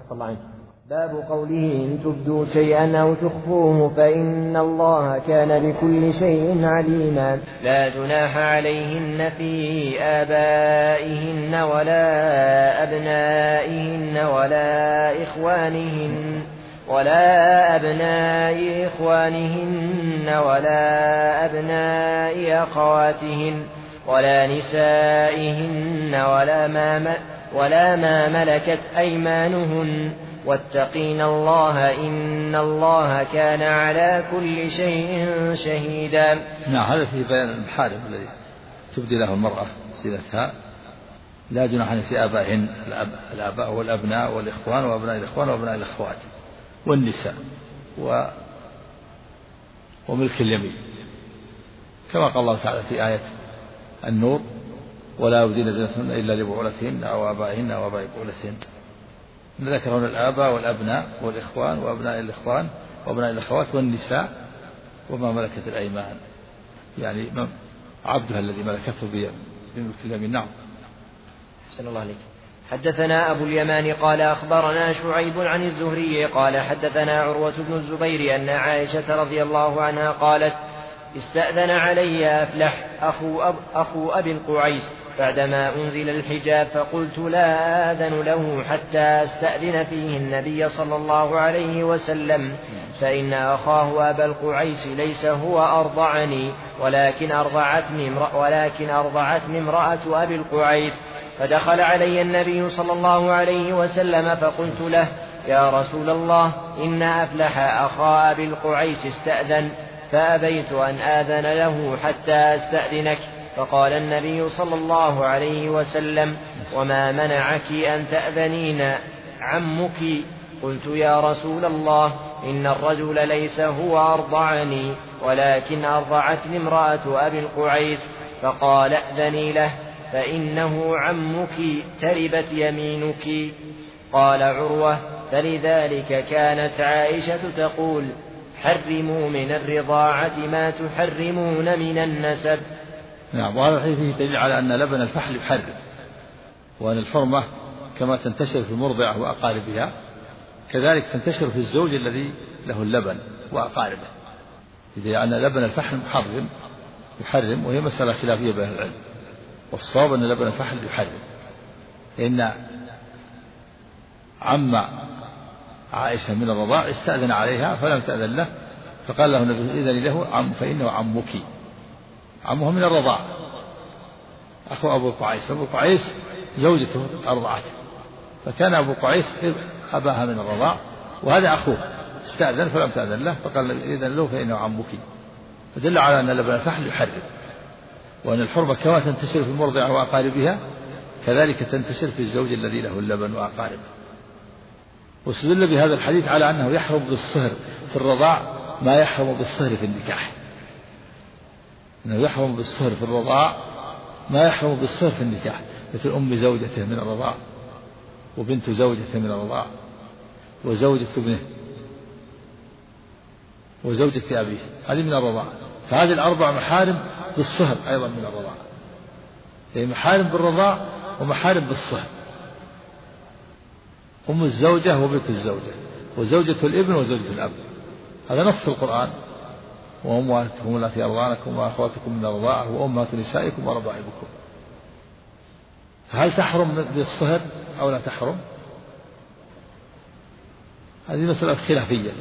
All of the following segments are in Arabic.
الله عنك. باب قوله إن تبدوا شيئا أو تخفوه فإن الله كان بكل شيء عليما. لا جناح عليهن في آبائهن ولا أبنائهن ولا أبناء إخوانهن ولا أبناء أخواتهن ولا نسائهن ولا ما ملكت أيمانهن واتقين الله إن الله كان على كل شيء شهيدا. نعم، هذا في بيان المحارم الذي تبدي له المرأة زينتها. لا جناح في آبائهن، الآباء والأبناء والإخوان وأبناء الإخوان وأبناء الأخوات والنساء وملك اليمين، كما قال الله تعالى في آية النور: ولا يبدين زينتهن إلا لبعولتهن أو آبائهن أو آباء بعولتهن. ذكر هنا الآباء والأبناء والإخوان وأبناء الإخوان وأبناء الأخوات والنساء وما ملكت الأيمان، يعني عبدها الذي ملكته بملك اليمين. نعم. أحسن الله عليك. حدثنا أبو اليمان قال أخبرنا شعيب عن الزهري قال حدثنا عروة بن الزبير أن عائشة رضي الله عنها قالت: استأذن علي أفلح أخو أبي القعيس بعدما أنزل الحجاب، فقلت لا آذن له حتى أستأذن فيه النبي صلى الله عليه وسلم، فإن أخاه أبا القعيس ليس هو أرضعني ولكن أرضعتني امرأة أبي القعيس. فدخل علي النبي صلى الله عليه وسلم فقلت له: يا رسول الله، إن أفلح أخا أبي القعيس استأذن، فأبيت أن آذن له حتى أستأذنك. فقال النبي صلى الله عليه وسلم: وما منعك أن تأذنين عمك؟ قلت: يا رسول الله، إن الرجل ليس هو أرضعني ولكن أرضعتني امرأة أبي القعيس. فقال: أذني له فإنه عمك، تربت يمينك. قال عروة: فلذلك كانت عائشة تقول: حرموا من الرضاعة ما تحرمون من النسب. نعم. وهذا الحديث فيه دليل على أن لبن الفحل يحرم، وأن الحرمة كما تنتشر في المرضعة وأقاربها كذلك تنتشر في الزوج الذي له اللبن وأقاربه، إذا أن لبن الفحل يحرم، وهي مسألة خلافية بين العلم، والصواب أن لبن الفحل يحرم، لأن عم عائشة من الرضاع استأذن عليها فلم تأذن له، فقال له النبي: إذن له فإنه عمك، عمه من الرضاع، أخو أبو قعيس. أبو قعيس زوجته أرضعته، فكان أبو قعيس أباها من الرضاع، وهذا أخوه استأذن فلم تأذن له، فقال: إذن له فإنه عمك. فدل على أن لبن الفحل يحرم، وأن الحرمة كما تنتشر في المرضعة وأقاربها كذلك تنتشر في الزوج الذي له اللبن وأقاربه. واستدل بهذا الحديث على أنه يحرم بالصهر في الرضاع ما يحرم بالصهر في النكاح، أنه يحرم بالصهر في الرضاع ما يحرم بالصهر في النكاح، مثل أم زوجته من الرضاع، وبنت زوجته من الرضاع، وزوجة ابنه، وزوجة أبيه، هذه من الرضاع. فهذه الأربع محارم بالصهر أيضا من الرضاع، يعني محارم بالرضاع ومحارم بالصهر: أم الزوجة وبنت الزوجة وزوجة الابن وزوجة الأب، هذا نص القرآن: وأمهاتكم التي أرضعنكم وأخواتكم من الرضاعة وأمهات نسائكم وربائبكم. فهل تحرم بالصهر أو لا تحرم؟ هذه مسألة خلافية.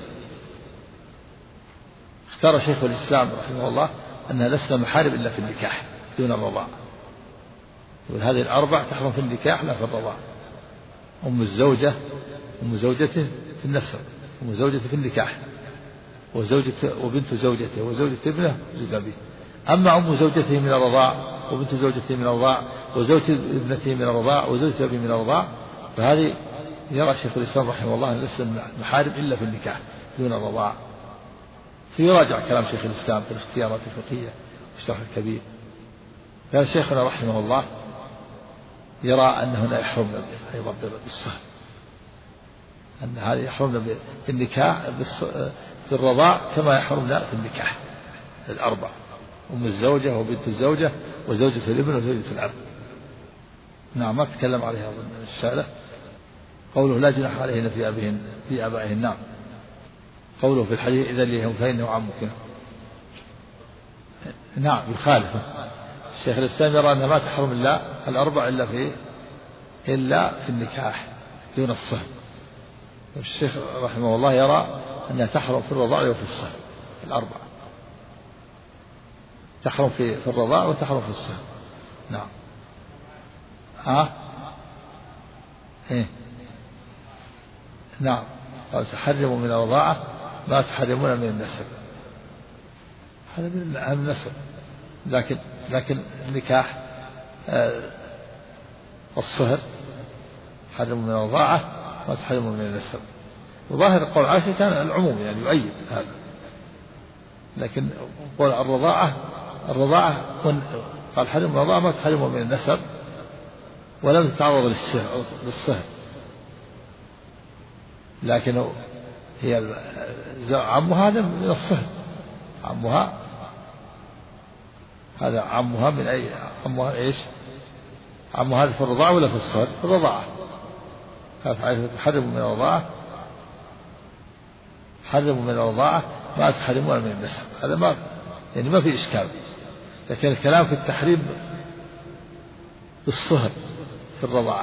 اختار شيخ الإسلام رحمه الله أنها لسنا محارم إلا في النكاح دون الرضاع، وهذه الأربع تحرم في النكاح لا في الرضاع: أم الزوجة، أم زوجته في النسب، أم زوجته في النكاح، وبنت زوجته وزوجة ابنه وزوجة أبيه. أما أم زوجته من الرضاع وبنت زوجته من الرضاع وزوجة ابنته من الرضاع وزوجة أبيه من الرضاع، فهذه يرى شيخ الإسلام رحمه الله أن ليس محارم إلا في النكاح دون الرضاع. فيراجع كلام شيخ الإسلام في الاختيارات الفقهية والشرح الكبير. كان شيخنا رحمه الله يرى أن هنا يحرم أيضا بالصهر، أن هذا يحرمنا بالنكاح بالرضاع كما يحرمنا في النكاح الأربع: أم الزوجة وبنت الزوجة وزوجة الابن وزوجة الأب. نعم، ما تكلم عليها الشارع. قوله لا جناح عليهن في آبائهن. نعم. قوله في الحديث إذا لهم فإنه عمك. نعم يخالف. الشيخ الإسلام يرى أن ما تحرم إلا الأربع إلا في النكاح دون الصهر. والشيخ رحمه الله يرى أنها تحرم في الرضاع وفي الصهر. الأربعة تحرم في الرضاع وتحرم في الصهر. نعم. إيه؟ نعم. قال تحرموا من الرضاعة ما تحرمون من النسب. هذا من النسب. لكن النكاح الصهر حرموا من الرضاعة ما تحرموا من النسب. وظاهر قول عائشة كان العموم يعني يؤيد هذا. لكن قول الرضاعة قال حرم الرضاعة ما تحرموا من النسب ولم تتعرض للصهر. لكن هي عمها هذا من الصهر. عمها من أي عمها إيش؟ عمها هذا في الرضاعة ولا في الصهر؟ في الرضاعة. قالت عائشة تحرموا من الرضاعة حرموا من الرضاعة ما تحرمون من النسب. هذا ما في إشكال. لكن الكلام في التحريم بالصهر في الرضاعة.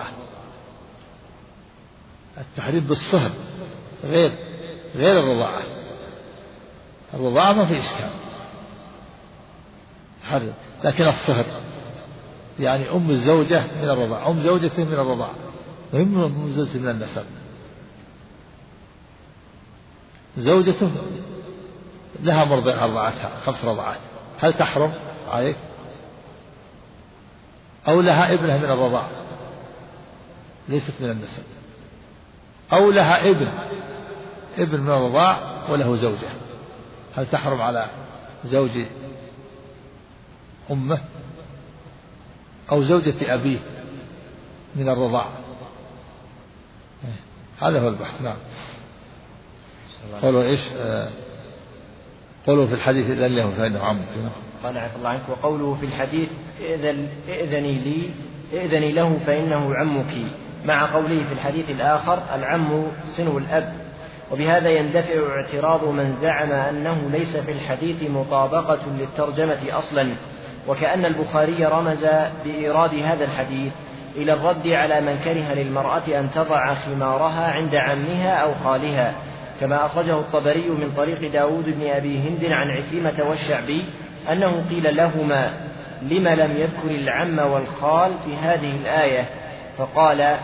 التحريم بالصهر غير الرضاعة. الرضاعة ما في إشكال تحرم. لكن الصهر يعني أم الزوجة من الرضاعة، أم زوجته من الرضاعة، وهم أم زوجته من النسب. زوجته لها مرضع رضعتها 5 رضعات، هل تحرم عليك؟ أو لها ابنها من الرضاعة ليست من النسب، أو لها ابن من الرضاع وله زوجة، هل تحرم على زوج أمه أو زوجة أبيه من الرضاعة؟ هذا هو البحث. نعم. قولوا إيش؟ قولوا في الحديث إذن له فإنه عمك. قال عفى الله عنك. وقوله في الحديث إذني له فإنه عمك، مع قوله في الحديث الآخر العم صنو الأب. وبهذا يندفع اعتراض من زعم أنه ليس في الحديث مطابقة للترجمة أصلا، وكأن البخاري رمز بإيراد هذا الحديث إلى الرد على من كره للمرأة أن تضع خمارها عند عمها أو خالها، كما أخرجه الطبري من طريق داود بن أبي هند عن عكرمة والشعبي أنه قيل لهما لم لم يذكر العم والخال في هذه الآية؟ فقال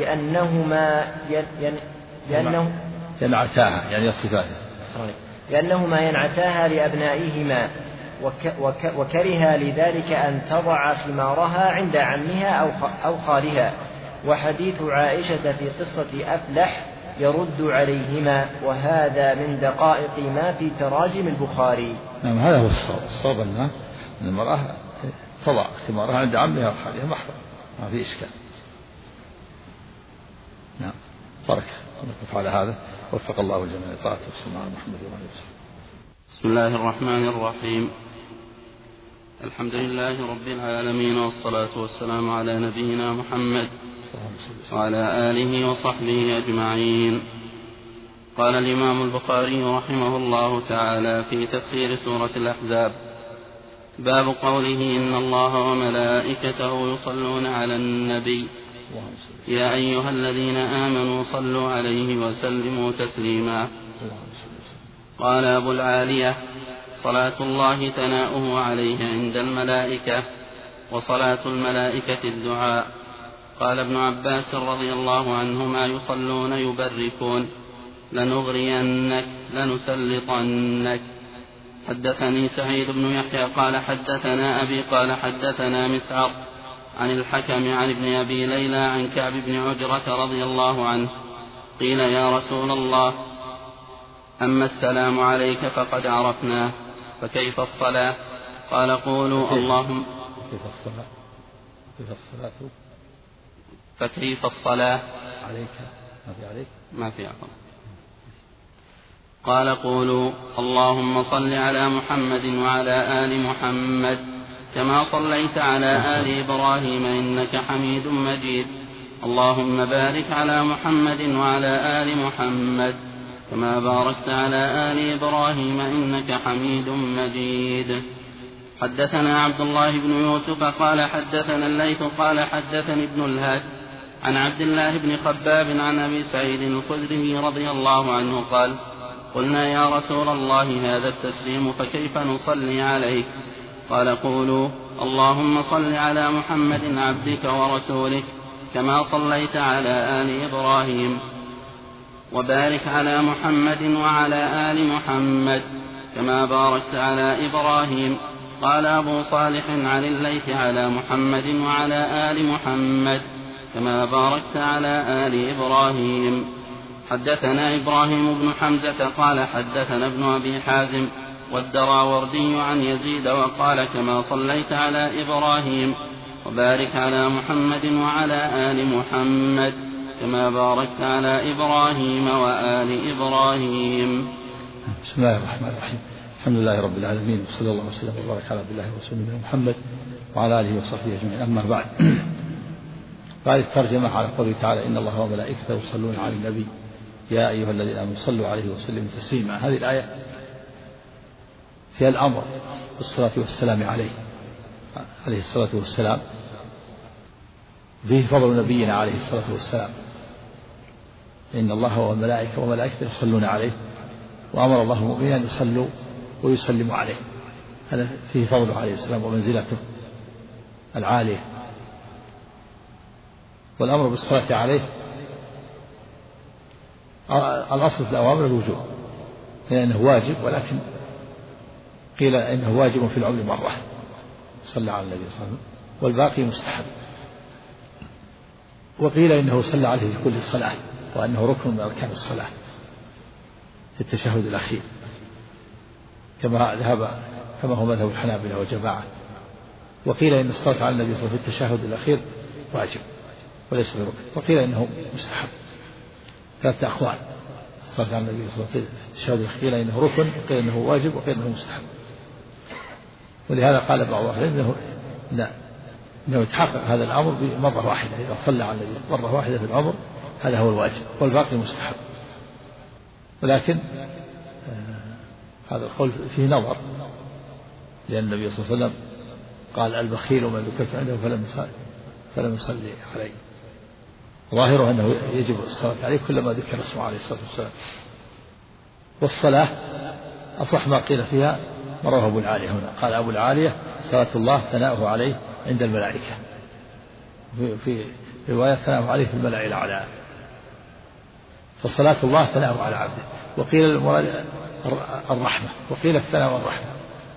ينعتاها يعني الصفات، لأنهما ينعتاها لأبنائهما، وكره لذلك أن تضع خمارها عند عمها أو خالها. وحديث عائشة في قصة أفلح يرد عليهما، وهذا من دقائق ما في تراجم البخاري. نعم هذا هو الصواب أن المرأة تضع خمارها عند عمها وخالها محرم، ما في إشكال. نعم بركة نقف على هذا. وفق الله الجميع لطاعته والسلام على محمد وعلى آله وسلم. بسم الله الرحمن الرحيم. الحمد لله رب العالمين، والصلاة والسلام على نبينا محمد وعلى آله وصحبه أجمعين. قال الإمام البخاري رحمه الله تعالى في تفسير سورة الأحزاب: باب قوله إن الله وملائكته يصلون على النبي يا أيها الذين آمنوا صلوا عليه وسلموا تسليما. قال أبو العالية: صلاة الله ثناؤه عليه عند الملائكة، وصلاة الملائكة الدعاء. قال ابن عباس رضي الله عنهما: يصلون يبركون، لنغرينك لنسلطنك. حدثني سعيد بن يحيى قال حدثنا أبي قال حدثنا مسعر عن الحكم عن ابن أبي ليلى عن كعب بن عجرة رضي الله عنه قيل: يا رسول الله، أما السلام عليك فقد عرفناه، فكيف الصلاة؟ قال: قولوا اللهم فكيف الصلاة عليك ما في عقل. قال: قولوا اللهم صل على محمد وعلى آل محمد كما صليت على آل إبراهيم إنك حميد مجيد، اللهم بارك على محمد وعلى آل محمد كما باركت على آل إبراهيم إنك حميد مجيد. حدثنا عبد الله بن يوسف قال حدثنا الليث قال حدثني ابن الهاد عن عبد الله بن خباب عن أبي سعيد الخدري رضي الله عنه قال قلنا يا رسول الله هذا التسليم فكيف نصلي عليك؟ قال قولوا اللهم صل على محمد عبدك ورسولك كما صليت على آل إبراهيم وبارك على محمد وعلى آل محمد كما باركت على إبراهيم. قال أبو صالح عن الليث على محمد وعلى آل محمد كما باركت على آل إبراهيم. حدثنا إبراهيم بن حمزة قال حدثنا ابن أبي حازم والدراوردي عن يزيد وقال كما صليت على إبراهيم وبارك على محمد وعلى آل محمد كما باركت على إبراهيم وآل إبراهيم. بسم الله الرحمن الرحيم. الحمد لله رب العالمين وصلى الله وسلم وبارك على عبد الله ورسوله محمد وعلى آله وصحبه أجمعين. أما بعد، بعد الترجمة على قوله تعالى إن الله وملائكته يصلون على النبي يا أيها الذين آمنوا صلوا عليه وسلموا تسليما. هذه الآية فيها الأمر بالصلاة والسلام عليه الصلاة والسلام، فيه فضل نبينا عليه الصلاة والسلام، إن الله وملائكته يصلون عليه، وأمر الله المؤمنين أن يصلوا ويسلموا عليه. هذا فيه فضله عليه السلام ومنزلته العالية. والأمر بالصلاة عليه الأصل في الأوامر الوجوب، لأنه واجب، ولكن قيل إنه واجب في العمر مرة صلى على النبي صلى الله عليه وسلم، والباقي مستحب. وقيل إنه صلى عليه في كل صلاة، وأنه ركن من أركان الصلاة في التشهد الأخير، كما هو مذهب الحنابلة وجماعة. وقيل إن الصلاة على النبي صلى الله عليه وسلم في التشهد الأخير واجب وليس بركن، وقيل إنه مستحب. ثلاثة أقوال: الصلاة على النبي صلى الله عليه وسلم في التشهد الأخير إنه ركن، وقيل إنه واجب، وقيل إنه مستحب. ولهذا قال بعض أهل إنه يتحقق هذا الأمر بمرة واحدة، إذا صلى على النبي مرة واحدة في العمر هذا هو الواجب، والباقي مستحب. ولكن هذا القول فيه نظر، لأن النبي صلى الله عليه وسلم قال البخيل من ذكرت عنده فلم يصلي عليه. ظاهره أنه يجب الصلاة عليه كلما ذكر اسمه عليه الصلاة والسلام. والصلاة أصح ما قيل فيها ما رواه أبو العالية هنا. قال أبو العالية صلاة الله ثناؤه عليه عند الملائكة، في رواية ثناؤه عليه في الملأ الأعلى. فصلاة الله ثناؤه على عبده. وقيل المراد الرحمة، وقيل الثناء والرحمة.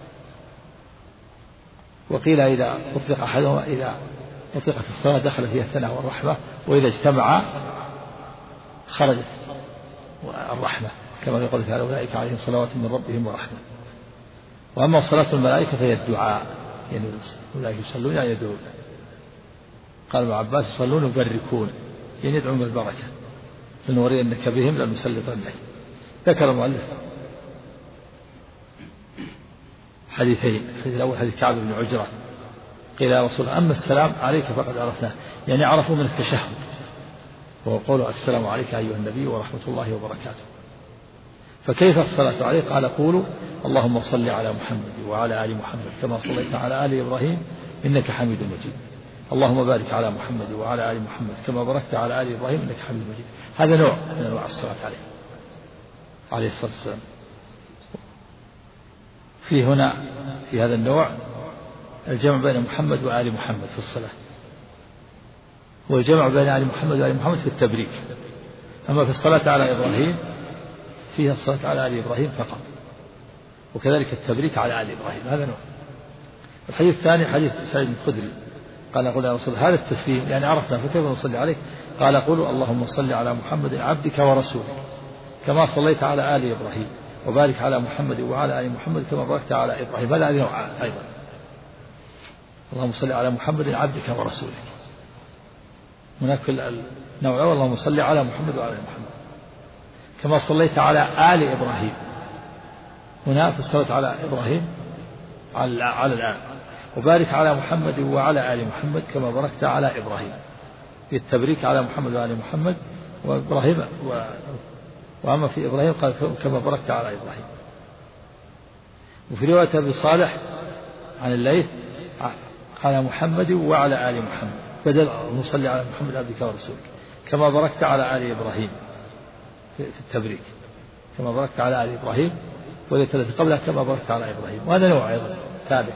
وقيل إذا أطلق أحدهما، إذا أطلقت الصلاة دخل فيها الثناء والرحمة، وإذا اجتمعا خرجت الرحمة، كما يقول تعالى أولئك عليهم صلوات من ربهم ورحمة. وأما صلاة الملائكة فهي الدعاء، يعني أولئك يصلون يعني يدعون. قال ابن عباس يصلون يبركون، يعني يدعون بالبركة، لنرينك بهم لنسلطنك. ذكر المؤلف حديثين: الحديث الأول حديث كعب بن عجرة قيل يا رسول الله أما السلام عليك فقد عرفناه، يعني عرفوا من التشهد، وهو قوله السلام عليك أيها النبي ورحمة الله وبركاته. فكيف الصلاة عليه؟ قال قولوا اللهم صل على محمد وعلى آل محمد كما صليت على آل إبراهيم إنك حميد مجيد. اللهم بارك على محمد وعلى آل محمد كما باركت على آل إبراهيم إنك حميد مجيد. هذا نوع من أنواع الصلاة عليه الصلاة والسلام. في هنا في هذا النوع الجمع بين محمد وآل محمد في الصلاة، والجمع بين آل محمد وآل محمد في التبريك. أما في الصلاة على إبراهيم فيها الصلاة على آل إبراهيم فقط، وكذلك التبريك على آل إبراهيم. هذا نوع. الحديث الثاني حديث سعيد الخدري قال قل يا رسول هذا التسليم يعني عرفنا فكيف نصلي عليه؟ قال قولوا اللهم صل على محمد عبدك ورسولك كما صليت على آل إبراهيم وبارك على محمد وعلى آل محمد كما باركت على إبراهيم. هذا نوع أيضا. اللهم صل على محمد عبدك ورسولك. هناك في النوع الأول اللهم صل على محمد وعلى آل محمد كما صليت على آل إبراهيم. هنا في الصلاة على إبراهيم على الآل. وبارك على محمد وعلى آل محمد كما باركت على إبراهيم. في التبريك على محمد وآل محمد وإبراهيم وأما في إبراهيم قال كما باركت على إبراهيم. وفي رواية أبي صالح عن الليث على محمد وعلى آل محمد بدل نصلي على محمد عبدك ورسولك كما باركت على آل إبراهيم في التبريك كما باركت على آل إبراهيم والتي قبلها كما باركت على إبراهيم. وهذا نوع أيضا ثابت.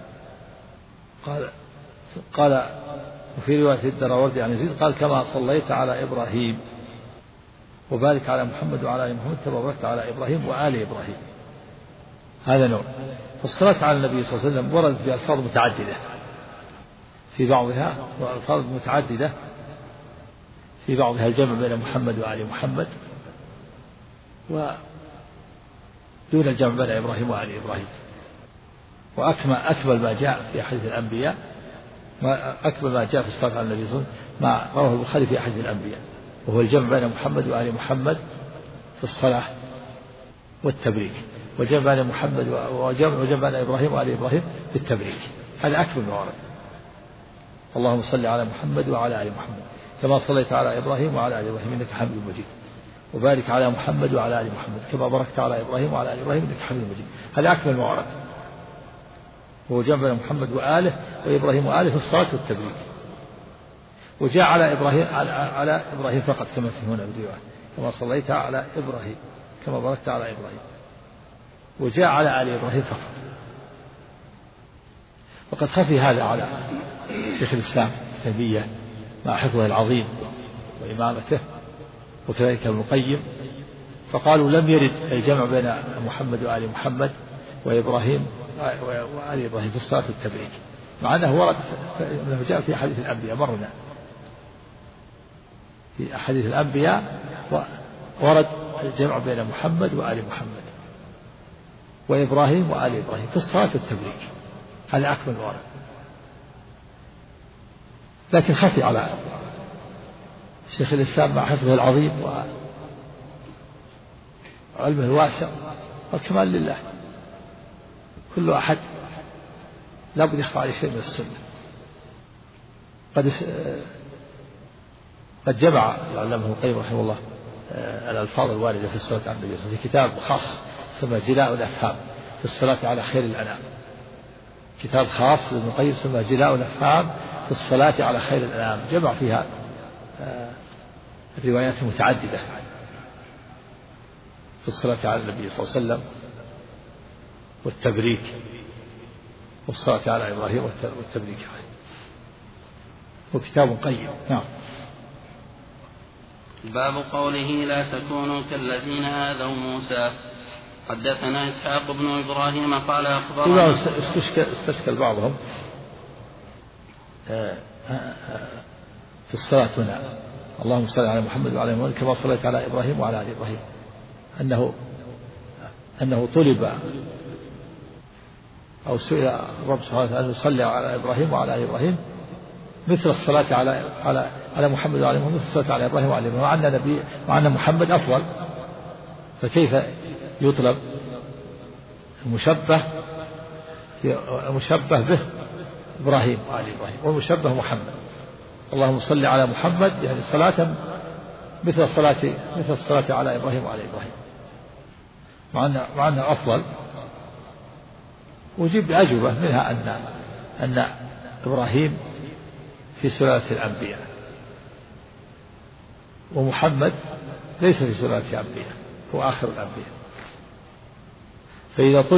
قال وفي رواية الدراوردي عن يزيد قال كما صليت على إبراهيم وبارك على محمد وعلى آل محمد كما باركت على إبراهيم وآل إبراهيم. هذا نوع. فالصلاة على النبي صلى الله عليه وسلم وردت بألفاظ متعددة في بعضها وألفاظ متعددة في بعضها الجمع بين محمد وآل محمد ودون الجمع بين إبراهيم وآل إبراهيم. وأكمل ما جاء في أحاديث الأنبياء أكمل ما جاء في الصلاة على النبي صلى الله عليه وسلم ما رواه البخاري في أحاديث الأنبياء وهو الجمع بين محمد وآل محمد في الصلاة والتبريك وجمع بين محمد وجمع بين إبراهيم وآل إبراهيم في التبريك. هذا أكمل ما ورد. اللهم صل على محمد وعلى آل محمد كما صليت على إبراهيم وعلى آل إبراهيم إنك حميد مجيد وبارك على محمد وعلى آل محمد كما باركت على إبراهيم وعلى آل إبراهيم إنك حميد مجيد. هذا أكمل ما ورد. هو جمع بين محمد وآله وإبراهيم وآله في الصلاة والتبريك. وجاء على إبراهيم فقط كما في هنا بالرواية كما صليت على إبراهيم كما باركت على إبراهيم. وجاء على آل إبراهيم فقط. وقد خفي هذا على شيخ الإسلام تيمية مع حفظه العظيم وإمامته وكذلك ابن القيم فقالوا لم يرد الجمع بين محمد وآل محمد وإبراهيم وآل إبراهيم في الصلاة والتبريك مع أنه ورد أنه جاء في أحاديث الأنبياء مرنا في أحاديث الأنبياء ورد الجمع بين محمد وآل محمد وإبراهيم وآل إبراهيم في الصلاة والتبريك. هذا أكمل ورد. لكن خفي على شيخ الإسلام مع حفظه العظيم وعلمه الواسع والكمال لله. كل أحد لا بد يخفى عليه شيء من السنة. قد جمع العلامة ابن القيم رحمه الله الألفاظ الواردة في الصلاة على النبي في كتاب خاص سمى جلاء الأفهام في الصلاة على خير الأنام. كتاب خاص لابن القيم سمى جلاء الأفهام في الصلاة على خير الأنام. جمع فيها الروايات المتعددة في الصلاة على النبي صلى الله عليه وسلم والتبريك والصلاة على إبراهيم والتبريك عليه. وكتاب قيم. نعم. باب قوله لا تكونوا كالذين آذوا موسى. حدثنا إسحاق بن إبراهيم قال أخبرنا استشكل بعضهم في الصلاة هنا اللهم صل على محمد وعلى آل محمد كما صليت على إبراهيم وعلى آل إبراهيم أنه طلب أو سئل الرب سبحانه وتعالى أن يصلي على إبراهيم وعلى آل إبراهيم مثل الصلاة على محمد وعلى محمد مثل الصلاة على إبراهيم وعلى إبراهيم مع أن محمد أفضل فكيف يطلب المشبه به إبراهيم وآل إبراهيم والمشبه محمد. اللهم صل على محمد يعني صلاة مثل الصلاة على إبراهيم وعلى إبراهيم مع أنه أفضل. وجيب أجوبة منها أن إبراهيم في سلالة الأنبياء ومحمد ليس في سلالة الأنبياء هو آخر الأنبياء. فإذا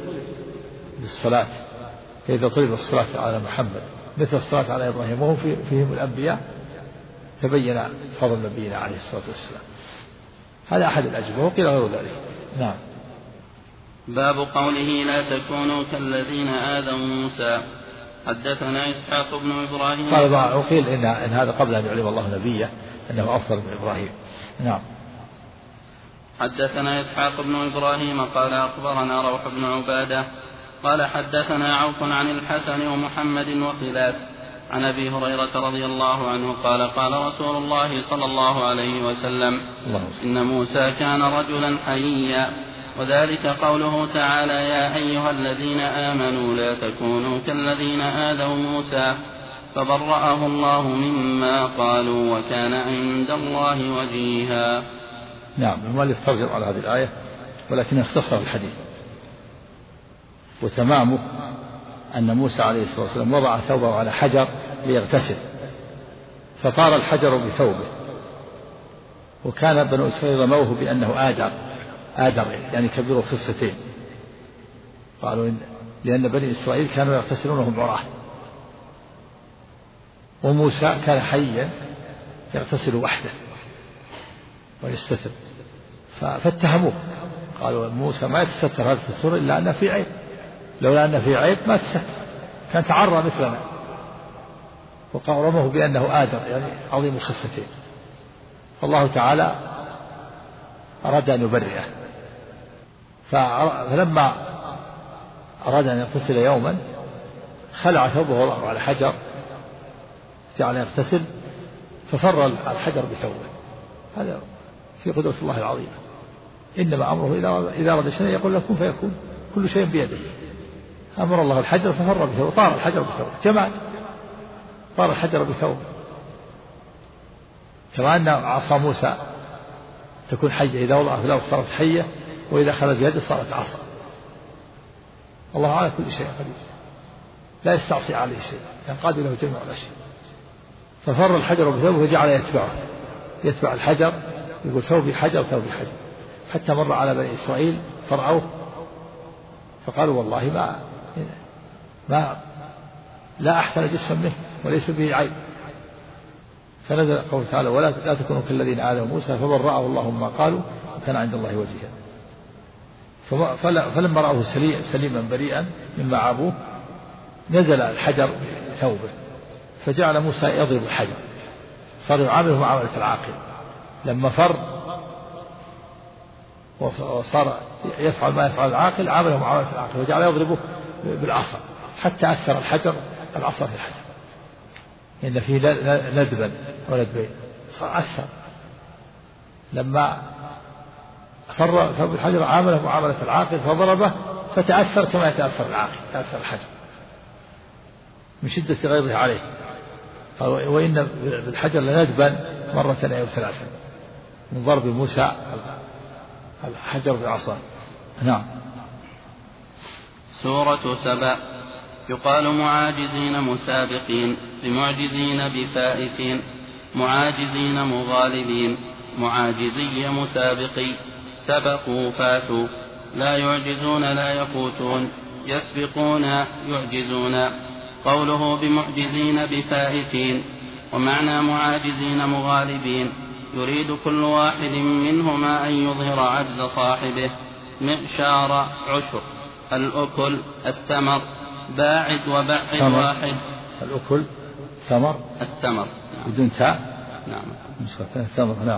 طلب الصلاة على محمد مثل الصلاة على إبراهيم وهم فيهم الأنبياء تبين فضل نبينا عليه الصلاة والسلام. هذا أحد الأجوبة وقيل غير ذلك. نعم. باب قوله لا تكونوا كالذين آذوا موسى. حدثنا إسحاق بن إبراهيم قال وقيل إن هذا قبل أن يعلم الله نبيه أنه أفضل من إبراهيم. نعم. حدثنا إسحاق بن إبراهيم قال أخبرنا روح بن عبادة قال حدثنا عوف عن الحسن ومحمد وقلاس عن أبي هريرة رضي الله عنه قال قال رسول الله صلى الله عليه وسلم إن موسى كان رجلا حييا وذلك قوله تعالى يا أيها الذين آمنوا لا تكونوا كالذين آذوا موسى فبرأه الله مما قالوا وكان عند الله وجيها. نعم. المؤلف ترجم على هذه الآية ولكن اختصر الحديث، وتمامه أن موسى عليه الصلاة والسلام وضع ثوبه على حجر ليغتسل فطار الحجر بثوبه، وكان بنو إسرائيل رموه بأنه آدر يعني كبير خصتين، قالوا لأن بني إسرائيل كانوا يغتسلونهم عراه، وموسى كان حيا يغتسل وحده ويستتر، فاتهموه قالوا موسى ما يتستر هذا التستر إلا أن في عيب، لولا أن في عيب ما تستر، كان تعرى مثلنا، وقالوا بأنه آدر يعني عظيم الخصتين. فالله تعالى أراد أن يبرئه، فلما أراد أن يغتسل يوما خلع ثوبه وضعه على حجر جعل يغتسل ففر الحجر بثوبه. هذا في قدرة الله العظيمة، إنما أمره إذا أراد شيئا يقول له كن فيكون، كل شيء بيده. أمر الله الحجر ففر بثوبه، طار الحجر بثوبه، جماد طار الحجر بثوبه. كما أن عصا موسى تكون حية، إذا وضعها في الأرض صارت حية، وإذا خلت بيده صارت عصا. الله على كل شيء قدير، لا يستعصي عليه شيء، ينقاد له جميع الأشياء. ففر الحجر بثوبه فجعل يتبع الحجر، يقول ثوبي حجر ثوبي حجر، حتى مر على بني إسرائيل فرعوه فقالوا والله ما لا أحسن جسما منه وليس به عيب. فنزل قوله تعالى ولا تكونوا كالذين آذوا موسى فبرأه الله مما قالوا وكان عند الله وجيها. فلما رأوه سليما بريئا مما عابوه نزل الحجر ثوبه، فجعل موسى يضرب الحجر، صار يعامله معاملة العاقل. لما فر وصار يفعل ما يفعل العاقل عامله معاملة العاقل، وجعل يضربه بالعصا حتى أثر العصا في الحجر، إن فيه ندبا وندبين، صار أثر. لما فر ثوب الحجر عامله معاملة العاقل فضربه فتأثر كما يتأثر العاقل، تأثر الحجر من شدة غيظه عليه. وإن بالحجر لندبا مرة أو ثلاثة من ضرب موسى الحجر بعصا. نعم. سورة سبأ. يقال معاجزين مسابقين، بمعجزين بفائتين، معاجزين مغالبين، معاجزي مسابقي، سبقوا فاتوا، لا يعجزون لا يفوتون، يسبقون يعجزون. قوله بمعجزين بفائتين، ومعنى معاجزين مغالبين يريد كل واحد منهما أن يظهر عجز صاحبه. معشار عشر، الأكل الثمر، باعد وبعد واحد. الأكل ثمر، الثمر بدون تاء. نعم. الثمر. نعم.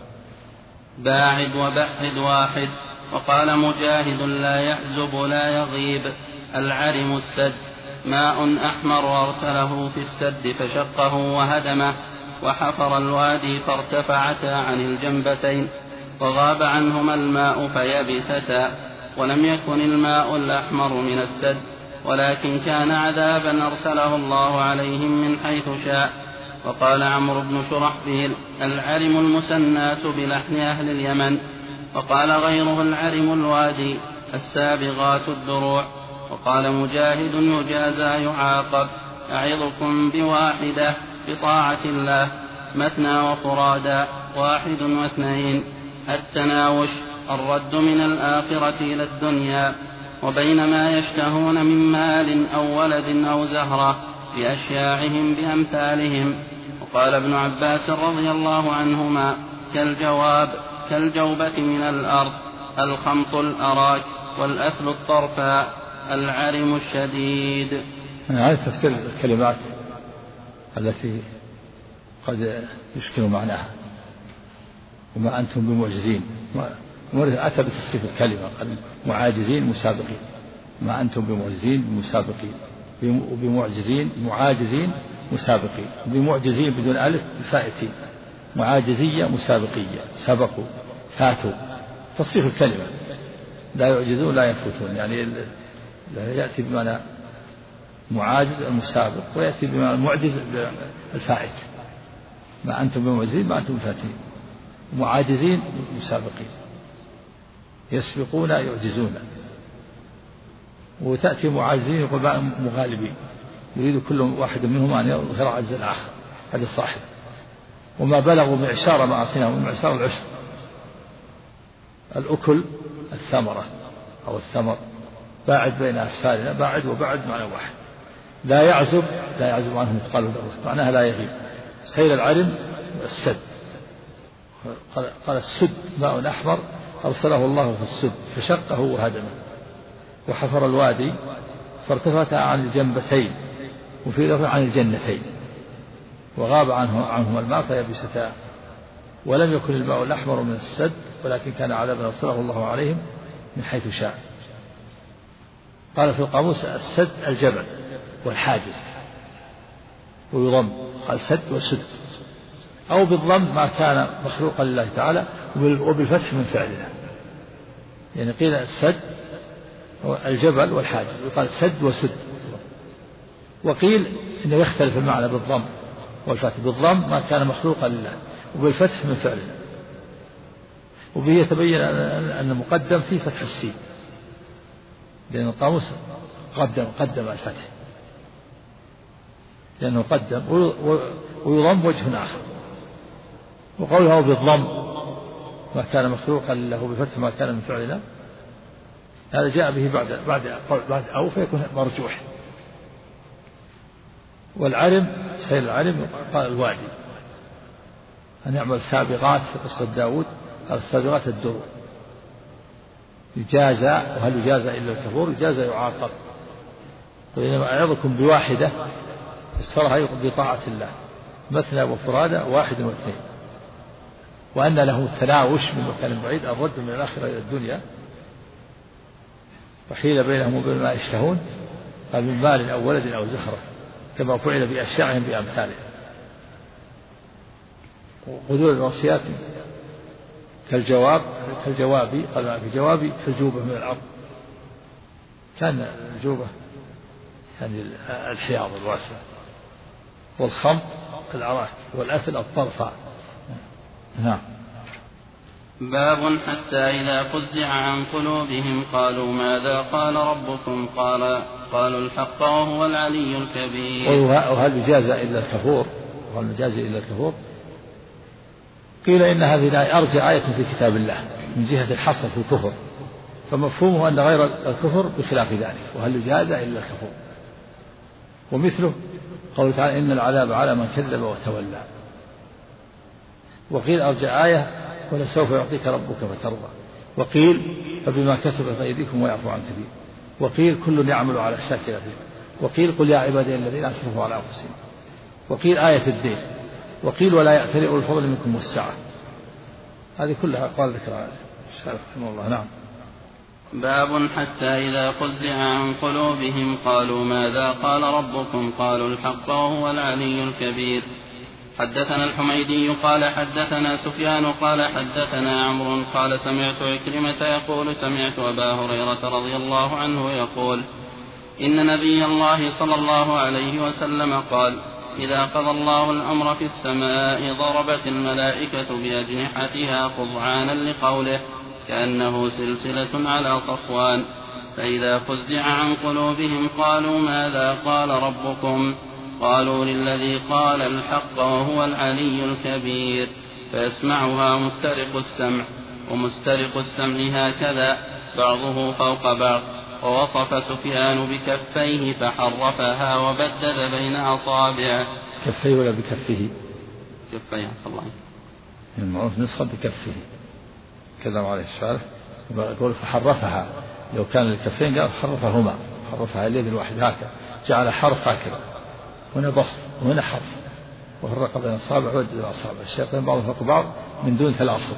باعد وبعد واحد. وقال مجاهد لا يعزب لا يغيب. العرم السد، ماء أحمر أرسله في السد فشقه وهدمه، وحفر الوادي فارتفعتا عن الجنبتين، وغاب عنهما الماء فيبستا. ولم يكن الماء الأحمر من السد، ولكن كان عذابا أرسله الله عليهم من حيث شاء. وقال عمرو بن شرحبيل العرم المسنات بلحن أهل اليمن. وقال غيره العرم الوادي السابغات الدروع. وقال مجاهد يجازى يعاقب. أعظكم بواحدة بطاعة الله، مثنى وفرادا، واحد واثنين. التناوش، الرد من الآخرة إلى الدنيا، وبينما يشتهون من مال أو ولد أو زهرة لأشياعهم بأمثالهم. وقال ابن عباس رضي الله عنهما كالجواب، كالجوبة من الأرض، الخمط الأراك، والأسل الطرفاء، العرم الشديد. هذا تفسير الكلمات التي قد يشكل معناها. وما أنتم بمعجزين، أتى بتصريف الكلمة معاجزين مسابقين، ما أنتم بمعجزين بمسابقين، وبمعجزين معاجزين مسابقين، بمعجزين بدون ألف بفائتين، معاجزية مسابقية، سبقوا فاتوا، تصريف الكلمة. لا يعجزون لا يفوتون، يعني لا يأتي بمعنى معاجز المسابق، ويأتي بما المعجز الفائت، ما أنتم بمعجزين ما أنتم فاتين، معاجزين مسابقين، يسبقون يعجزون. وتأتي معاجزين يقول مغالبين، يريد كل واحد منهم أن يظهر عز الآخر، هذا الصاحب. وما بلغوا معشار ما أعطيناهم، معشار العشر، الأكل الثمرة أو الثمر، باعد بين أسفارنا، باعد وبعد معنى واحد، لا يعزب عنه مثقال ذرة، معناها لا يغيب. سيل العرم السد، قال السد ماء أحمر أرسله الله في السد فشقه وهدمه، وحفر الوادي فارتفعت عن الجنبتين، وفي لفظ عن الجنتين، وغاب عنهما الماء فيبستان، ولم يكن الماء الأحمر من السد، ولكن كان عذابا أرسله الله عليهم من حيث شاء. قال في القاموس السد الجبل والحاجز، ويضم قال سد وسد، أو بالضم ما كان مخلوقا لله تعالى، وبالفتح من فعلنا، يعني قيل السد الجبل والحاجز، وقال سد وسد. وقيل إنه يختلف المعنى بالضم والفتح، بالضم ما كان مخلوقا لله، وبالفتح من فعلنا. وبه يتبين أن المقدم فيه فتح السين، لأن القاموس قدم الفتح، لأنه قدم، ويضم وجه آخر. وقوله بالضم ما كان مخلوقا له، بفتح ما كان من فعلنا، هذا جاء به بعد أو فيكون مرجوح. والعرم سيل العرم قال الوادي، أن يعمل سابغات في قصة داود، قال السابغات الدر، يجازى، وهل يجازى إلا الكفور؟ يجازى يعاقب. وإنما أعظكم بواحدة فسرها بطاعة الله، مثنى وفرادى، واحد واثنين، وأن له التناوش من مكان بعيد، الرد من الآخرة إلى الدنيا، وحيل بينهم وبين ما يشتهون، قال من مال أو ولد أو زخرة، كما فعل بأشياعهم بأمثاله. وقدور الوصيات كالجواب قال في جوابي كالجوبة من الأرض، كان الجوبة يعني الحياض الواسع، والخمط العراك، والأثل الطرفة. نعم. باب حتى إذا فزع عن قلوبهم قالوا ماذا قال ربكم؟ قالوا الحق وهو العلي الكبير. وهل يجازى إلا الكفور؟ وهل يجازى إلا الكفور؟ قيل إن هذه الآية أرجع آية في كتاب الله من جهة الحصر في الكفر، فمفهومه أن غير الكفر بخلاف ذلك، وهل يجازى إلا الكفور. ومثله قوله تعالى إن العذاب على من كذب وتولى. وقيل أرجع آية ولسوف يعطيك ربك فترضى. وقيل فبما كسبت أيديكم ويعفو عن كثير. وقيل كل يعمل على شاكلته. وقيل قل يا عبادي الذين أسرفوا على أنفسهم. وقيل آية الدين. وقيل ولا يأتل أولو الفضل منكم والسعة. هذه كلها قال ذكرها رحمه الله. نعم. باب حتى إذا فزع عن قلوبهم قالوا ماذا قال ربكم؟ قالوا الحق وهو العلي الكبير. حدثنا الحميدي قال حدثنا سفيان قال حدثنا عمرو قال سمعت عكرمة يقول سمعت أبا هريرة رضي الله عنه يقول إن نبي الله صلى الله عليه وسلم قال إذا قضى الله الأمر في السماء ضربت الملائكة بأجنحتها خضعانا لقوله كأنه سلسلة على صفوان، فإذا فزع عن قلوبهم قالوا ماذا قال ربكم؟ قالوا للذي قال الحق وهو العلي الكبير، فيسمعها مسترق السمع، ومسترق السمع هكذا بعضه فوق بعض. ووصف سفيان بكفيه فحرفها وبدد بين أصابعه. كفيه ولا بكفه؟ كفيه الله المعروف نسخة بكفه كذا عليه الشارح. يقول فحرفها، لو كان الكفين قال حرفهما، حرفها اليد الواحد هكذا، جعل حرف هكذا، هنا بسط وهنا حرف، وفرق بين الأصابع ووجد الأصابع الشيطان بعض فوق بعض من 3 أصق.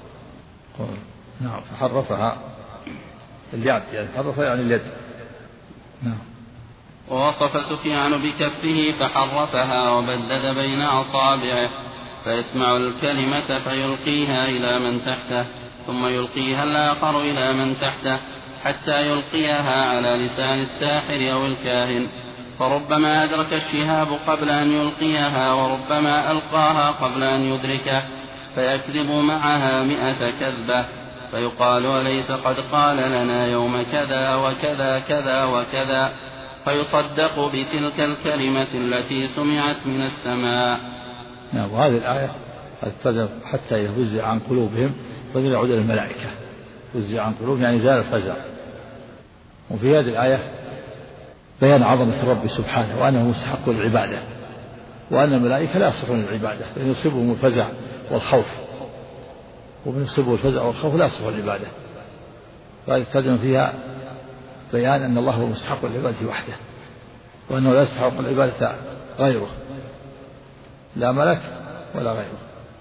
نعم. فحرفها اليد، يعني حرفها يعني اليد. نعم. ووصف سفيان بكفه فحرفها وبدد بين أصابعه، فيسمع الكلمة فيلقيها إلى من تحته، ثم يلقيها الآخر إلى من تحته، حتى يلقيها على لسان الساحر أو الكاهن. فربما أدرك الشهاب قبل أن يلقيها وربما ألقاها قبل أن يدركه فيكذب معها 100 كذبة فيقال أليس قد قال لنا يوم كذا وكذا كذا وكذا فيصدق بتلك الكلمة التي سمعت من السماء. نعم. وهذه الآية حتى يفزع عن قلوبهم فمن يعود الملائكة فزع عن قلوبهم يعني زال الفزع. وفي هذه الآية بيان عظمة الرب سبحانه وأنه مستحق العبادة وأن الملائكة لا يصلحون العبادة لأن يصيبهم الفزع والخوف ومن يصيبه الفزع والخوف لا يصلح العبادة. فيقدم فيها بيان أن الله هو مستحق العبادة وحده وأنه لا يستحق العبادة غيره لا ملك ولا غيره.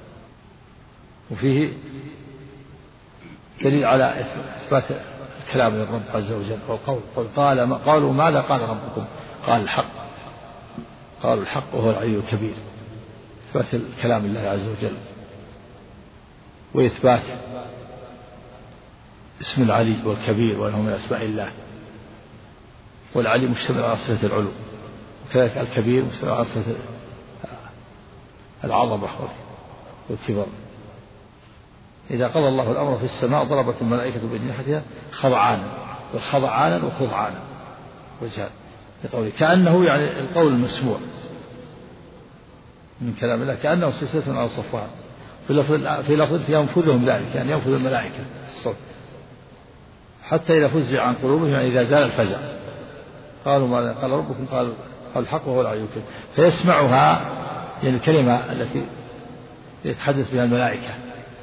وفيه دليل على إثبات الكلام للرب عز وجل والقول قالوا ماذا قال ربكم قال الحق قالوا الحق وهو العلي الكبير إثبات الكلام لله عز وجل وإثبات اسم العلي والكبير وأنه من أسماء الله والعلي مشتمل على صفة العلو وكذلك الكبير مشتمل على صفة العظمة والكبر. إذا قضى الله الأمر في السماء ضربت الملائكة بأجنحتها خضعانا وخضعانا وخضعانا وجهان لقوله كأنه يعني القول المسموع من كلام الله كأنه سلسلة على صفوان في لفظ ينفذهم ذلك يعني ينفذ الملائكة الصوت حتى إذا فزع عن قلوبهم يعني إذا زال الفزع قالوا ماذا قال ربكم قال الحق وهو العلي الكبير فيسمعها يعني الكلمة التي يتحدث بها الملائكة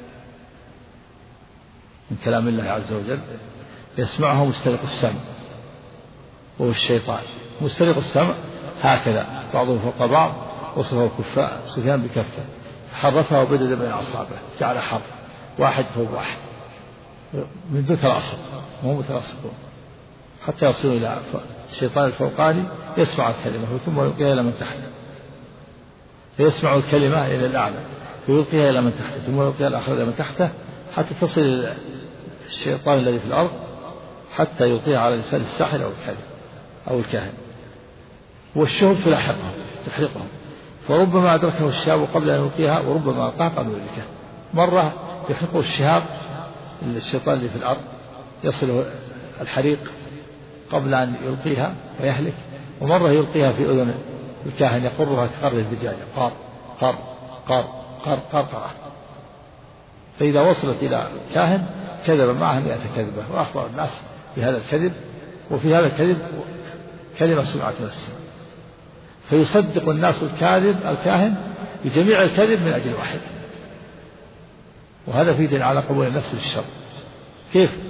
من كلام الله عز وجل يسمعه مسترق السمع وهو الشيطان. مسترق السمع هكذا بعضهم فوق بعض وصفه سفيان بكفه حرفها وبدد بين أصابعه جعل حرف واحد فوق واحد من ذو تلاصق مو متلاصقون حتى يصل إلى الشيطان الفوقاني يسمع الكلمة ثم يلقيها إلى من تحته فيسمع الكلمة إلى الأعلى فيلقيها إلى من تحته ثم يلقيها الآخر إلى من تحته حتى تصل إلى الشيطان الذي في الأرض حتى يلقيها على لسان الساحر أو الكاهن أو الكاهن والشهب تحرقهم فربما أدركه الشهاب قبل أن يلقيها وربما ألقاها قبل ذلك. مرة يحرقه الشهاب الشيطان اللي في الأرض يصل الحريق قبل أن يلقيها ويهلك ومرة يلقيها في أذن الكاهن يقرها كقر الدجاجة قار قار قار قار قار قار فإذا وصلت إلى الكاهن كذب معها 100 كذبة وأخبر الناس بهذا الكذب وفي هذا الكذب كلمة سمعت من السماء فيصدق الناس الكاهن بجميع الكذب من أجل واحد وهذا فيه دليل على قبول النفس بالشر كيف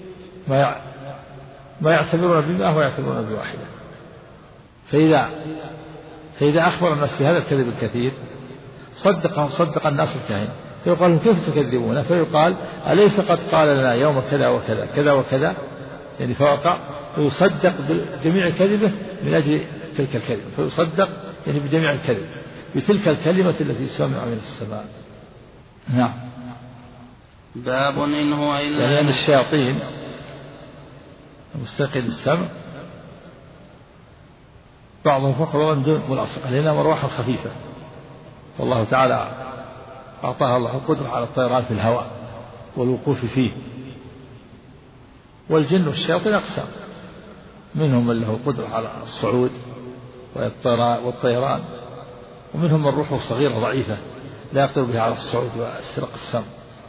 ما يعتبرون ب100 ويعتبرون ب1 فإذا أخبر الناس بهذا الكذب الكثير صدق الناس الكاهن فيقال كيف تكذبون فيقال أليس قد قال لنا يوم كذا وكذا كذا وكذا يعني فوقع ويصدق بجميع كذبه من أجل تلك الكلمة فيصدق يعني بجميع الكذب بتلك الكلمة التي سمع من السماء. نعم. باب إن هو إلا يعني الشياطين مستقل السمع بعضهم فوق بعض دون ملاصقة لأنها مروحة خفيفة والله تعالى أعطاها الله القدرة على الطيران في الهواء والوقوف فيه والجن والشياطين أقسام منهم من له قدرة على الصعود والطيران ومنهم من روحه صغيرة ضعيفة لا يقدر بها على الصعود واستراق السمع.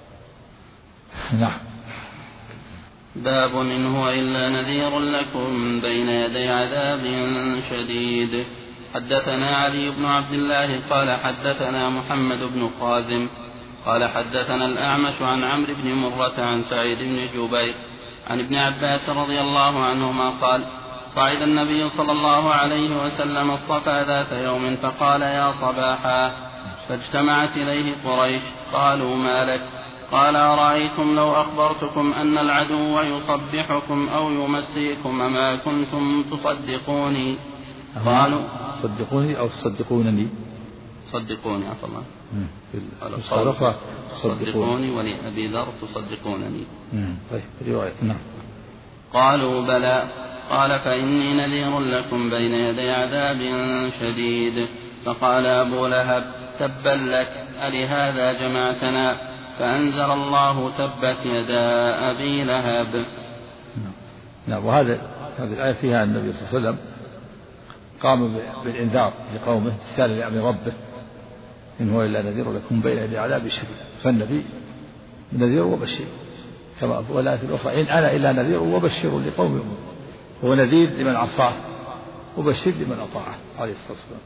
نعم. باب إن هو إلا نذير لكم بين يدي عذاب شديد. حدثنا علي بن عبد الله قال حدثنا محمد بن خازم قال حدثنا الأعمش عن عمرو بن مرة عن سعيد بن جبير عن ابن عباس رضي الله عنهما قال صعد النبي صلى الله عليه وسلم الصفا ذات يوم فقال يا صباحا فاجتمعت إليه قريش قالوا ما لك قال أرأيتم لو أخبرتكم أن العدو يصبحكم أو يمسيكم ما كنتم تصدقوني قالوا صدقوني أو تصدقونني صدقوني عفى الله قال صدقوني ولأبي ذر تصدقونني. طيب رواية. نعم. قالوا بلى قال فإني نذير لكم بين يدي عذاب شديد. فقال أبو لهب تبا لك ألهذا جمعتنا؟ فأنزل الله تبت يدا أبي لهب. نعم. وهذه الآية فيها النبي صلى الله عليه وسلم قام بالإنذار لقومه امتثالا لأمر ربه إن هو إلا نذير لكم بين يدي عذاب شديد. فالنبي نذير وبشير كما في الآية الأخرى إن أنا إلا نذير وبشير لقوم يؤمنون. هو نذير لمن عصاه وبشير لمن أطاعه عليه الصلاة والسلام.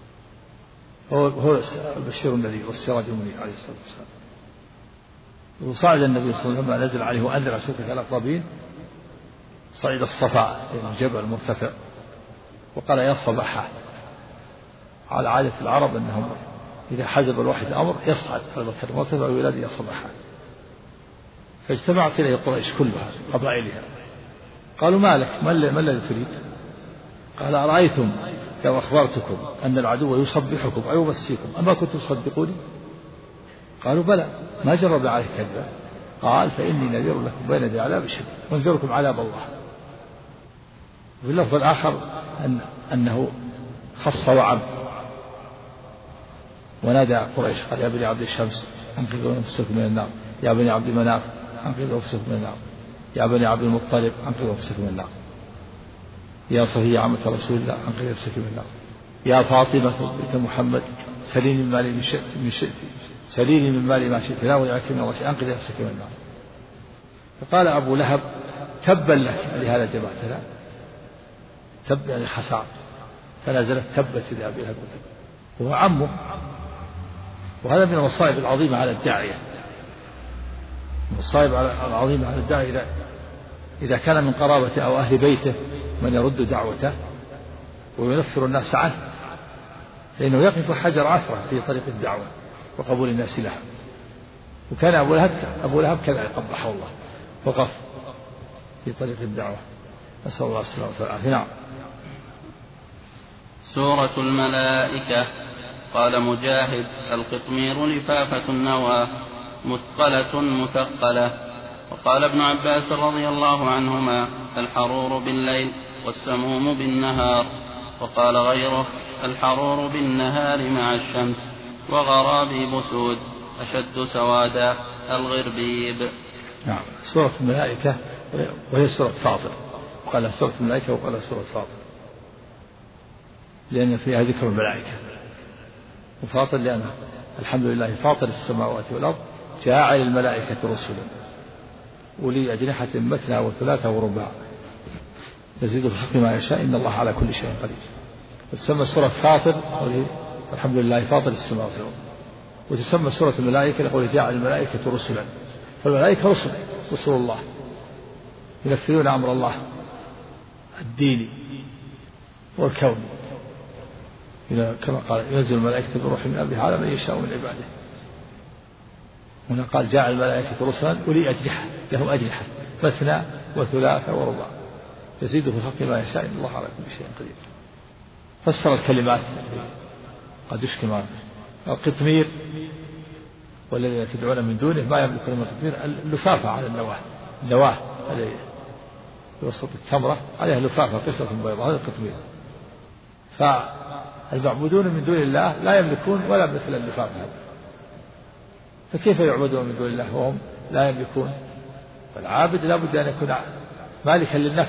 هو البشير النذير والسراج المنير عليه الصلاة والسلام. وصعد النبي صلى الله عليه وسلم لما نزل عليه وأنذر أشركه الأقربين صعد الصفا الجبل المرتفع وقال يا صباحا. على عادة العرب أنهم إذا حزب الواحد أمر يصعد على المكان المرتفع وينادي يا صباحا. فاجتمعت إليه قريش كلها قبائلها قالوا ما لك ما الذي تريد؟ قال أرأيتم لو أخبرتكم أن العدو يصبحكم أو يمسيكم أما كنتم تصدقوني؟ قالوا بلى ما جرب عليك كذا. قال فإني نذير لكم بين يدي عذاب شديد وانذركم عذاب الله. وفي اللفظ الآخر أنه خص وعم ونادى قريش قال يا بني عبد الشمس أنقذوا أنفسكم من النار يا بني عبد مناف أنقذوا أنفسكم من النار يا بني عبد المطلب أنقذوا أنفسكم من النار يا صفية عمة رسول الله أنقذوا أنفسكم من النار يا فاطمة بنت محمد سليني من مالي من شئت سليني من مالي ما شئت لا ولعك من الله أنقذوا أنفسكم من النار. فقال أبو لهب تبا لك لهذا جمعتنا. تب يعني خسار. فنزلت تبت يدا أبي لهب وهو عمه. وهذا من المصائب العظيمة على الداعية. المصائب العظيمة على الداعية إذا كان من قرابته أو أهل بيته من يرد دعوته وينفر الناس عنه فإنه يقف حجر عثرة في طريق الدعوة وقبول الناس لها. وكان أبو لهب كذلك قبحه الله وقف في طريق الدعوة. نسأل الله السلامة والعافية. نعم. سورة الملائكة. قال مجاهد القطمير لفافة النوى مثقلة مثقلة. وقال ابن عباس رضي الله عنهما الحرور بالليل والسموم بالنهار. وقال غيره الحرور بالنهار مع الشمس وغرابيب سود أشد سوادا الغربيب. نعم. سورة الملائكة وهي سورة فاطر. قال سورة الملائكة وقال سورة فاطر لأن فيها ذكر الملائكة. وفاطر لأنها الحمد لله فاطر السماوات والأرض جاعل الملائكة رسلا أولي أجنحة مثنى وثلاثة ورباع يزيد في الخلق ما يشاء إن الله على كل شيء قدير. تسمى سورة فاطر الحمد لله فاطر السماوات والأرض. وتسمى سورة الملائكة لقول جاعل الملائكة رسلا. فالملائكة رسل الله ينفذون أمر الله الديني والكوني كما قال ينزل الملائكة بالروح من أمره على من يشاء من عباده. هنا قال جاء الملائكة رسلا أولي أجنحة لهم أجنحة مثنى وثلاثة ورباع يزيد في الخلق ما يشاء إن الله على كل شيء قدير. فسر الكلمات قد يشكل القطمير والذين تدعون من دونه ما يملكون من القطمير اللفافة على النواة هذه في وسط التمرة عليها لفافة قصة بيضاء هذا القطمير. فالمعبودون من دون الله لا يملكون ولا مثل اللفافة هذا. فكيف يعبدون من دون الله وهم لا يملكون؟ فالعابد لا بد أن يكون مالكا للنفع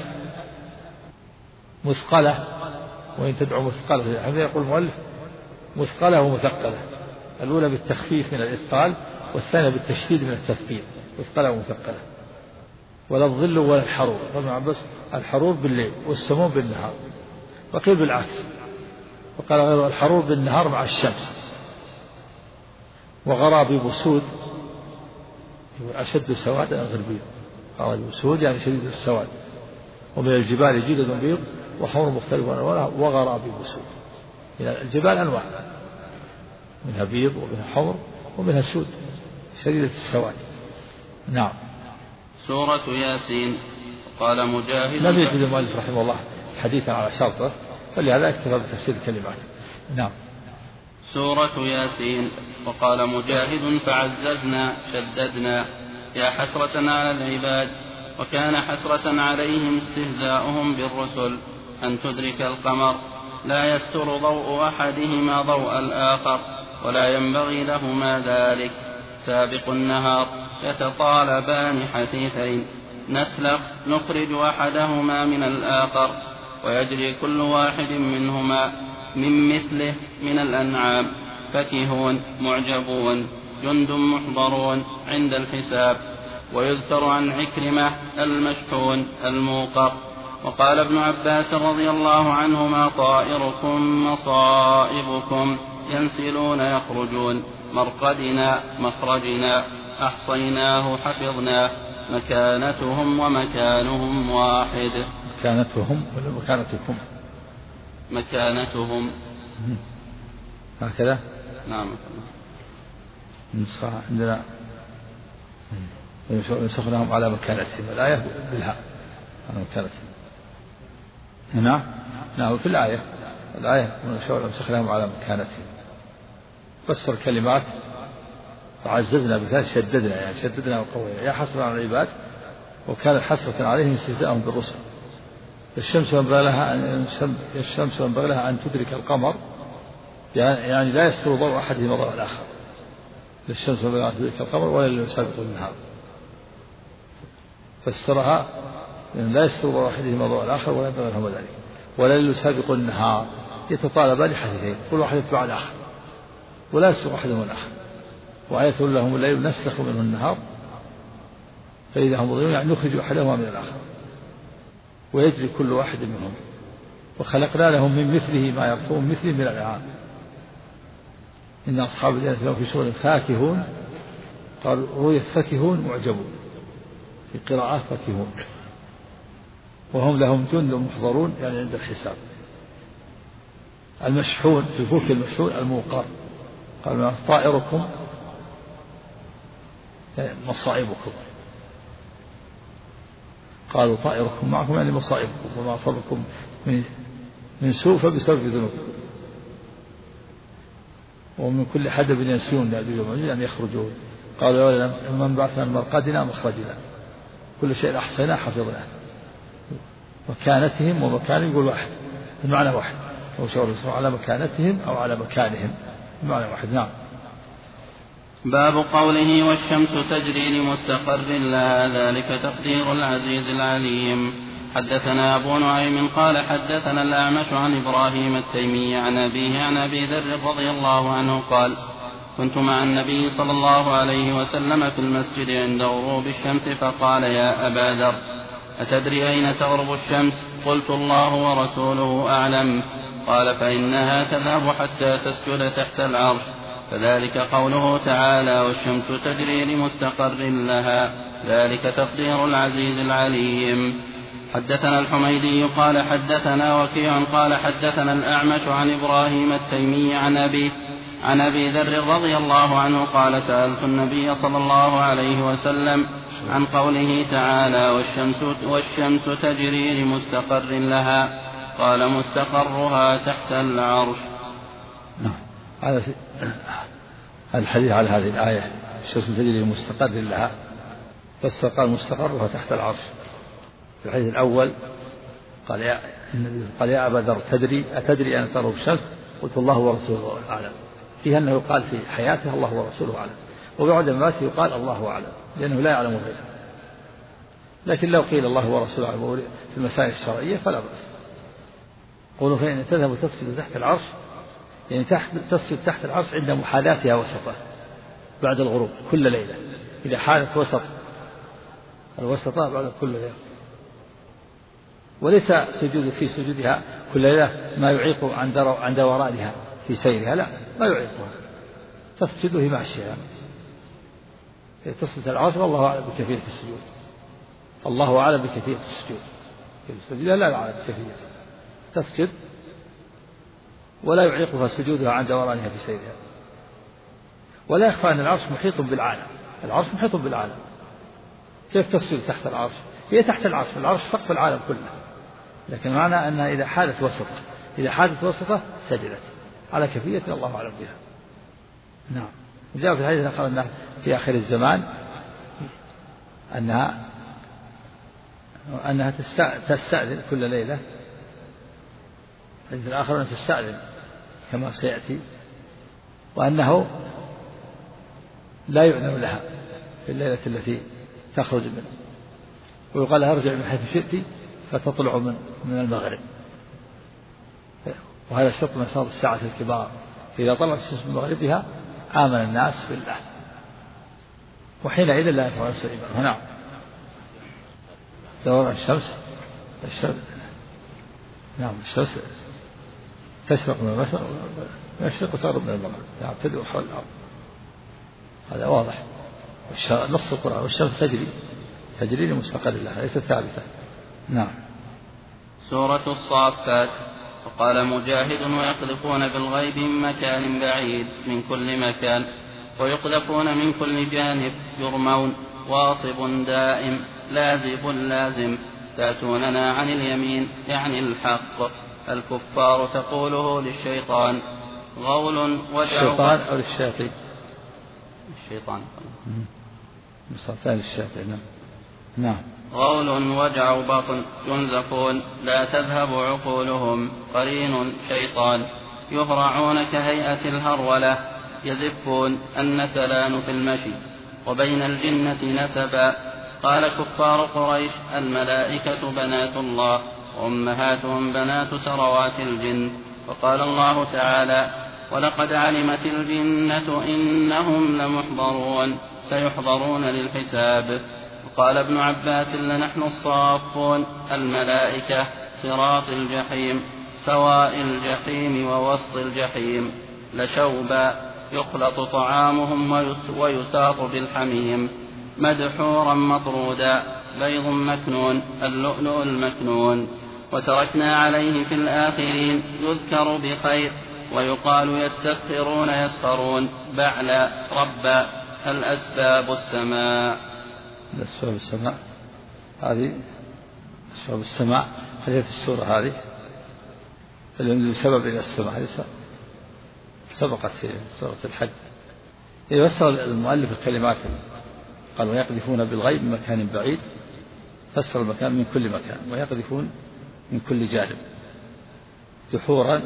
مثقلة. وإن تدعو مثقلة هذا يقول المؤلف مثقلة ومثقلة الأولى بالتخفيف من الإثقال والثانية بالتشديد من التثقيل مثقلة ومثقلة. ولا الظل ولا الحرور. طبعا بس الحرور بالليل والسموم بالنهار. وقيل بالعكس وقال غير الحرور بالنهار مع الشمس. وغرابيب سود أشد سوادا غربيب. غرابيب سود يعني شديد السواد. ومن الجبال جدد بيض وحمر مختلف ألوانها وغرابيب سود. من الجبال أنواع منها بيض ومنها حمر ومنها سود شديدة السواد. نعم. سورة ياسين. قال مجاهد لم يجد المؤلف رحمه الله حديثا على شرطه فلهذا اكتفى بتفسير الكلمات. نعم. سورة ياسين. وقال مجاهد فعززنا شددنا يا حسرة على العباد وكان حسرة عليهم استهزاؤهم بالرسل أن تدرك القمر لا يستر ضوء أحدهما ضوء الآخر ولا ينبغي لهما ذلك سابق النهار يتطالبان حثيثين نسلق نخرج أحدهما من الآخر ويجري كل واحد منهما من مثله من الأنعام فكهون معجبون جند محضرون عند الحساب. ويذكر عن عكرمة المشحون الموقر. وقال ابن عباس رضي الله عنهما طائركم مصائبكم ينسلون يخرجون مرقدنا مخرجنا أحصيناه حفظناه مكانتهم ومكانهم واحد. مكانتهم ولا مكانتكم؟ مكانتهم هكذا. نعم. النسخة عندنا ينسخناهم على مكانتهم الآية بالهاء على مكانتهم. نعم في الآية ينسخناهم على مكانتهم. فسر الكلمات فعززنا بذلك شددنا وقوينا يا حسرة على العباد وكان حسرة عليهم استهزاءهم بالرسل. الشمس ينبغي لها أن تدرك القمر يعني لا يستر ضوء أحدهما ضوء الآخر. للشمس ينبغي لها أن تدرك القمر ولا للسابق النهار. فسرها لا يستر ضوء أحدهما ضوء الآخر ولا ينبغي لهما ذلك ولا للسابق النهار يتطالبان حثيثين كل واحد يتبع الآخر ولا يسبق أحدهما الآخر. وآية لهم الليل نسلخ منه النهار فإذا هم مظلمون يعني نخرج أحدهما من الآخر ويجري كل واحد منهم. وخلقنا لهم من مثله ما يركبون مثله من الأنعام إن أصحاب الجنة لهم في شغل فاكهون. قال رؤية فاكهون معجبون في قراءة فاكهون وهم لهم جند محضرون يعني عند الحساب. المشحون في فوك المشحون الموقر. قال طائركم مصائبكم. قالوا طائركم معكم يعني مصائبكم وما أصابكم من سوء فبسبب ذنوبكم ومن كل حدب ينسون يعني يخرجون. قالوا من بعثنا من مرقدنا مخرجنا كل شيء أحصيناه حفظناه. مكانتهم ومكانهم يقول واحد المعنى واحد أو شعور على مكانتهم أو على مكانهم المعنى واحد. نعم. باب قوله والشمس تجري لمستقر لها ذلك تقدير العزيز العليم. حدثنا أبو نعيم قال حدثنا الأعمش عن إبراهيم التيمي عن أبيه عن أبي ذر رضي الله عنه قال كنت مع النبي صلى الله عليه وسلم في المسجد عند غروب الشمس فقال يا أبا ذر أتدري أين تغرب الشمس؟ قلت الله ورسوله أعلم. قال فإنها تذهب حتى تسجد تحت العرش فذلك قوله تعالى والشمس تجري لمستقر لها ذلك تقدير العزيز العليم. حدثنا الحميدي قال حدثنا وكيع قال حدثنا الأعمش عن إبراهيم التيمي عن أبي ذر رضي الله عنه قال سألت النبي صلى الله عليه وسلم عن قوله تعالى والشمس تجري لمستقر لها قال مستقرها تحت العرش. هذا الحديث على هذه الآية الشمس تجري لمستقر لها فاستقر مستقرها تحت العرش. في الحديث الأول قال يا أبا ذر أتدري أن تغرب الشمس؟ قلت الله ورسوله أعلم. فيها أنه يقال في حياته الله ورسوله أعلم وبعد مماته يقال الله أعلم لأنه لا يعلم غيره. لكن لو قيل الله ورسوله أعلم في المسائل الشرعية فلا بأس. قولوا فإن تذهب تسجد تحت العرش يعني تسجد تحت العرش عند محاذاتها وسطه بعد الغروب كل ليلة إذا حالت الوسطة بعد كل ليلة. وليس في سجودها كل ليلة ما يعيق عن دورانها في سيرها لا ما يعيقها تسجد في ماشيها تسجد العرش والله أعلم بكيفية السجود. الله أعلم بكيفية السجود لا يعلم بكيفية تسجد ولا يعيقها سجودها عن دورانها في سيرها. ولا يخفى أن العرش محيط بالعالم. العرش محيط بالعالم. كيف تسجد تحت العرش؟ هي تحت العرش سقف العالم كله لكن معنى أنها إذا حادت وسطة سجدت على كيفية الله أعلم بها. نعم. جاء في الحديث أنها في آخر الزمان أنها أنها تستأذن كل ليلة. الحديث الآخر أن تستأذن كما سيأتي، وأنه لا يؤذن لها في الليلة التي تخرج منه، ويقال لها ارجع من حيث شئت فتطلع من المغرب. وهذا شرط من شروط الساعة الكبار، إذا طلعت الشمس من مغربها آمن الناس بالله، وحينئذ لا ينفع نفس الإيمان. نعم، دوران الشمس نعم الشمس تشرق من المشرق ويشرق وتغرب من المغرب، يعني تدور حول الأرض، هذا واضح. نص القرآن والشمس تجري لمستقر لها ليست ثابتة. نعم. سورة الصافات. وقال مجاهد: ويقذفون بالغيب من مكان بعيد من كل مكان، ويقذفون من كل جانب، يرمون، واصب دائم، لازب لازم، تأتوننا عن اليمين يعني الحق. الكفار تقوله للشيطان: غول الشيطان أو للشياطين؟ الشيطان مصافان الشياطين. نعم. غول وجع بطن، ينزفون، لا تذهب عقولهم، قرين شيطان، يهرعون كهيئة الهرولة، يزفون، النسلان في المشي، وبين الجنة نسبا. قال كفار قريش: الملائكة بنات الله وأمهاتهم بنات سروات الجن. وقال الله تعالى: ولقد علمت الجنة إنهم لمحضرون سيحضرون للحساب. وقال ابن عباس: لنحن الصافون، الملائكة صراط الجحيم، سواء الجحيم ووسط الجحيم، لشوبا يخلط طعامهم ويساق بالحميم، مدحورا مطرودا، بيض مكنون، اللؤلؤ المكنون. وتركنا عليه في الآخرين، يذكر بخير، ويقال يستسخرون يسخرون، بعلا ربا، الأسباب السماء. الأسباب السماء هذه أسباب السماء هذه في السورة هذه اللي سبب إلى السماء هذه سبقت في سورة الحج. يفسر المؤلف الكلمات قال: ويقذفون بالغيب من مكان بعيد، فسر المكان من كل مكان، ويقذفون من كل جانب، دحورا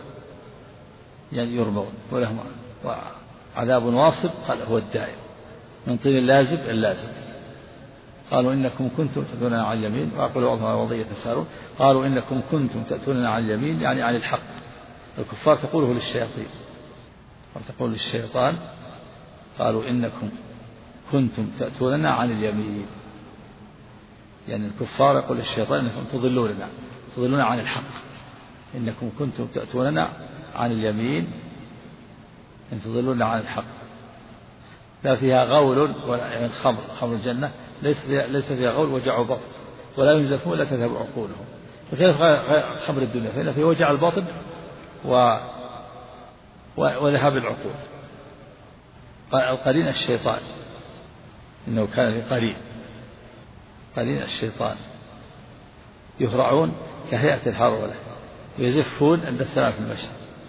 يعني يرمون، ولهم عذاب واصب قال هو الدائم، من طين اللازب اللازم. قالوا إنكم كنتم تأتوننا عن اليمين، وأقول بعضهم على وضع يتساءلون. قالوا إنكم كنتم تأتوننا عن اليمين يعني عن الحق. الكفار تقوله للشياطين وتقول للشيطان: قالوا إنكم كنتم تأتوننا عن اليمين، يعني الكفار يقول للشيطان: إنكم تضلوننا عن الحق، إنكم كنتم تأتوننا عن اليمين إن تضلوننا عن الحق. لا فيها غول ولا يعني خمر الجنة ليس فيها غول وجع بطن، ولا ينزفون ولا تذهب عقولهم. فكيف خمر الدنيا؟ فإن فيه وجع البطن وذهاب العقول. القرين الشيطان، إنه كان في قرين الشيطان، يهرعون كهيئة الهرولة، ويزفون عند السلام في المشي.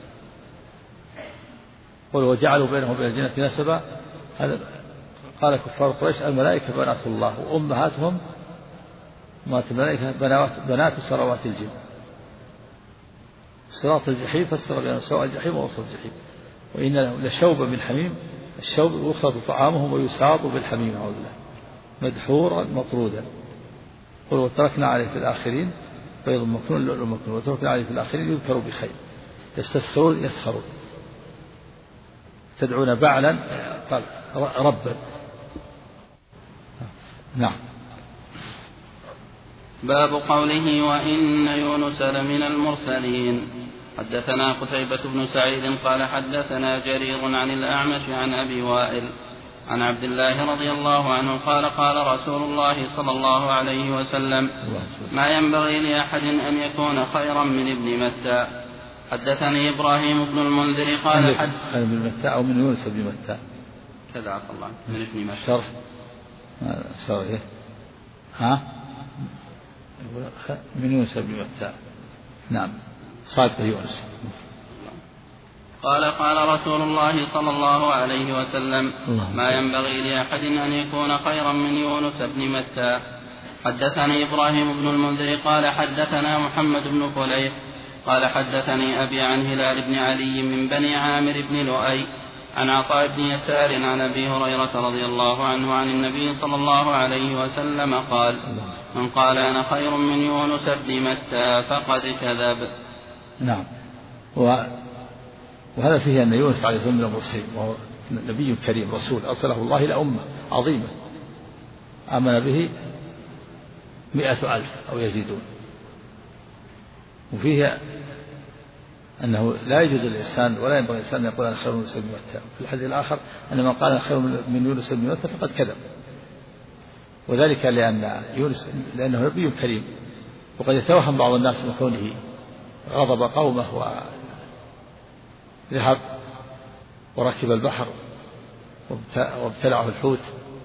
قل وجعلوا بينهم وبين الجنة نسبا. هذا قال كفار قريش: الملائكة بنات الله وأمهاتهم الملائكة بنات سروات الجن. صراط الجحيم فسر بين سواء الجحيم ووسط الجحيم، وإن لشوبا من حميم، الشوب يخلط طعامهم ويساط بالحميم، أعوذ بالله، مدحورا مطرودا. قل وتركنا عليه في الآخرين، بيض مكنون، لؤلؤ مكنون، وتركنا عليه في الآخرين، يذكر بخير، يستسخرون يسخرون، تدعون بعلا قال ربا. نعم. باب قوله: وإن يونس لمن المرسلين. حدثنا قتيبة بن سعيد قال حدثنا جرير عن الأعمش عن أبي وائل عن عبد الله رضي الله عنه قال: قال رسول الله صلى الله عليه وسلم: ما ينبغي لأحد أن يكون خيرا من ابن متى. حدثني إبراهيم بن المنذر قال: من متى أو من يونس بن متى؟ كذا عفى الله، من ابن متى. شرح سوري من يونس بن متى. نعم، صادق يونس. قال: قال رسول الله صلى الله عليه وسلم: ما ينبغي لأحد أن يكون خيرا من يونس بن متى. حدثني إبراهيم بن المنذر قال حدثنا محمد بن فليح قال حدثني أبي عن هلال بن علي من بني عامر بن لؤي عن عطاء بن يسار عن أبي هريرة رضي الله عنه عن النبي صلى الله عليه وسلم قال: من قال أنا خير من يونس بن متى فقد كذب. نعم. وهذا فيه أن يونس عليه السلام من المرسلين، وهو نبي كريم رسول أرسله الله إلى أمة عظيمة آمن به 100,000 أو يزيدون. وفيه أنه لا يجوز للإنسان ولا ينبغي الإنسان أن يقول أنا خير من يونس بن متى. في الحديث الآخر أن من قال أنا خير من يونس بن متى فقد كذب، وذلك لأن يونس لأنه نبي كريم، وقد يتوهم بعض الناس من كونه غضب قومه وذهب وركب البحر وابتلعه الحوت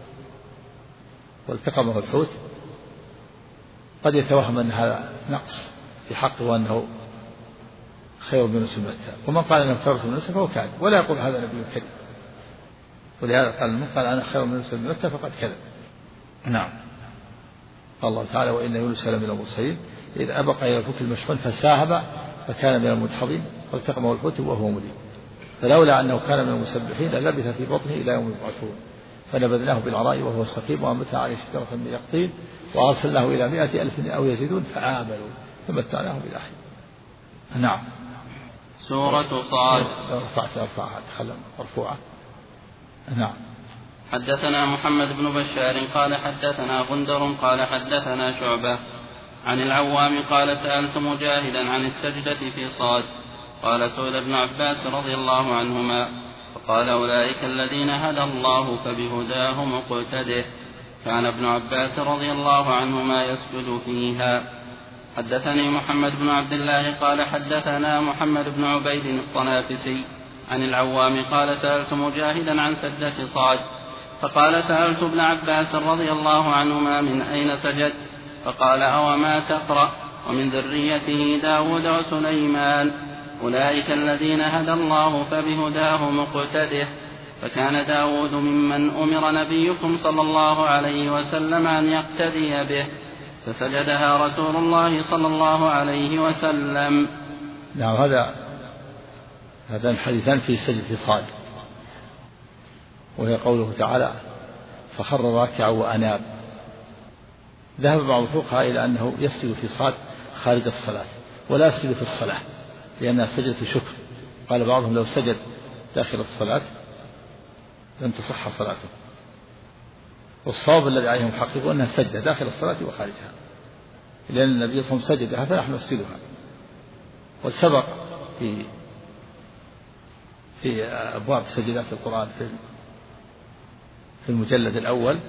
والتقمه الحوت، قد يتوهم أن هذا نقص في حقه وأنه خير من يونس بن متى. ومن قال أنا خير من يونس فهو كاذب ولا يقول هذا نبي كريم، ولهذا قال من قال أنا خير من يونس بن متى فقد كذب. نعم. قال الله تعالى: وإن يونس لمن المرسلين إذ أبق إلى الفلك المشحون فساهم فكان من المدحضين والتقمه الحوت وهو مليم فلولا أنه كان من المسبحين للبث في بطنه إلى يوم يبعثون فنبذناه بالعراء وهو سقيم وأنبتنا عليه شجرة من يقطين وأرسلناه إلى 100,000 أو يزيدون فآمنوا فمتعناهم إلى حين. نعم. سورة صاد. رفعها مرفوعة. نعم. حدثنا محمد بن بشار قال حدثنا غندر قال حدثنا شعبة عن العوام قال سألت مجاهدا عن السجدة في صاد قال سئل ابن عباس رضي الله عنهما فقال: أولئك الذين هدى الله فبهداه مقتده. كان ابن عباس رضي الله عنهما يسجد فيها. حدثني محمد بن عبد الله قال حدثنا محمد بن عبيد الطنافسي عن العوام قال سألت مجاهدا عن سجدة صاد فقال: سألت ابن عباس رضي الله عنهما من أين سجدت؟ فقال: أوما تقرأ ومن ذريته داود وسليمان أولئك الذين هدى الله فبهداه مقتده. فكان داود ممن أمر نبيكم صلى الله عليه وسلم أن يقتدي به فسجدها رسول الله صلى الله عليه وسلم. نعم. هذا الحديثان في سجدة صاد، وهي قوله تعالى: فخر راكعا وأناب. ذهب بعض الفقهاء إلى أنه يسجد في صاد خارج الصلاة ولا يسجد في الصلاة لأنها سجدة شكر. قال بعضهم: لو سجد داخل الصلاة لم تصح صلاته. والصواب الذي عليه محقق أنها سجدة داخل الصلاة وخارجها، لأن النبي صلى الله عليه وسلم سجدها فنحن نسجدها. والسبق في أبواب سجدات القرآن في المجلد الأول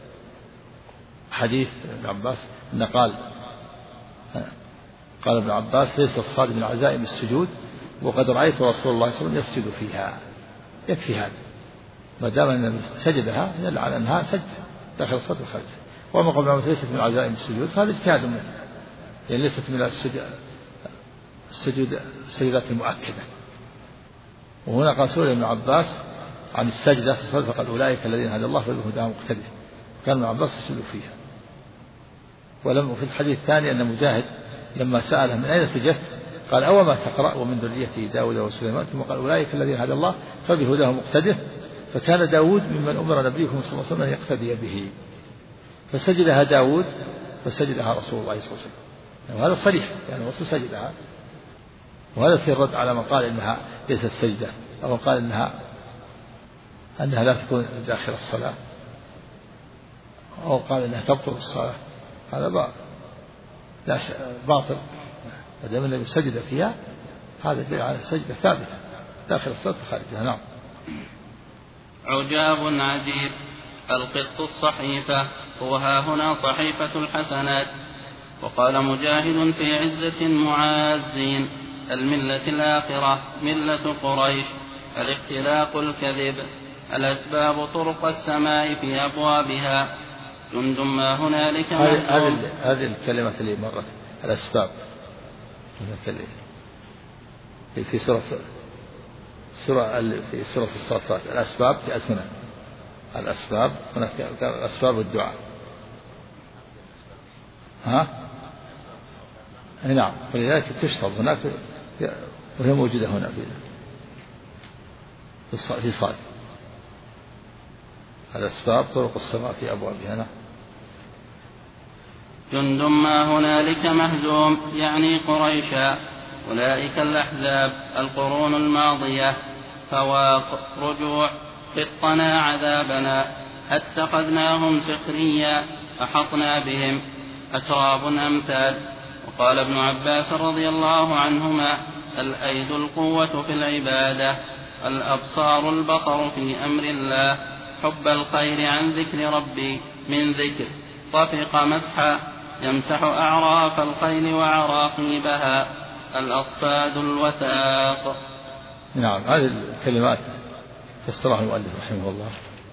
حديث ابن عباس أن قال ابن عباس: ليس الصاد من عزائم السجود وقد رأيت رسول الله صلى الله عليه وسلم يسجد فيها. يكفي هذا، ما دام أن سجدها يدل على أنها سجدة داخل الصلاة وخارجها. وما قبل ذلك ليست من عزائم السجود فهذا اجتهاد منه، يعني ليست من السجدات المؤكدة. وهنا قال سئل ابن عباس عن السجدة في الصلاة فقال: أولئك الذين هدى الله فبهداه مقتده. كان ابن عباس يسجد فيها. وفي الحديث الثاني أن مجاهد لما سأله من أين سجدت قال: أوما تقرأ ومن ذريته داود وسليمان، ثم قال: أولئك الذين هدى الله فبهداه مقتده. فكان داود ممن أمر نبيكم صلى الله عليه وسلم أن يقتدي به فسجدها داود فسجدها رسول الله صلى الله عليه وسلم. وهذا صريح، يعني الرسول سجدها. وهذا في الرد على من قال إنها ليست سجدة، أو قال أنها لا تكون داخل الصلاة، أو قال إنها تبطل الصلاة. هذا باطل. ما دام النبي سجد فيها هذا دليل على سجدة ثابتة داخل الصلاة وخارجها. نعم. عجاب عجيب. القط الصحيفة وها هنا صحيفة الحسنات. وقال مجاهد في عزة معازين: الملة الآخرة ملة قريش، الاختلاق الكذب، الأسباب طرق السماء في أبوابها، جند ما هنالك. هذه الكلمة اللي مرت الأسباب في سورة الصافات. الأسباب جاءت هنا. الأسباب هناك الأسباب والدعاء. ها؟ نعم، ولذلك تشرب هناك وهي موجودة هنا في صاد. الأسباب طرق السماء في أبوابها. نعم. جند ما هنالك مهزوم يعني قريشا، أولئك الأحزاب القرون الماضية، فواق رجوع قطنا عذابنا، اتخذناهم سخريا أحطنا بهم أتراب أمثال. وقال ابن عباس رضي الله عنهما: الأيد القوة في العبادة، الأبصار البصر في أمر الله، حب الخير عن ذكر ربي من ذكر، طفق مسحا يمسح أعراف الخيل وعراقيبها، الأصفاد الوثاق. نعم، هذه الكلمات فسرها المؤلف رحمه الله.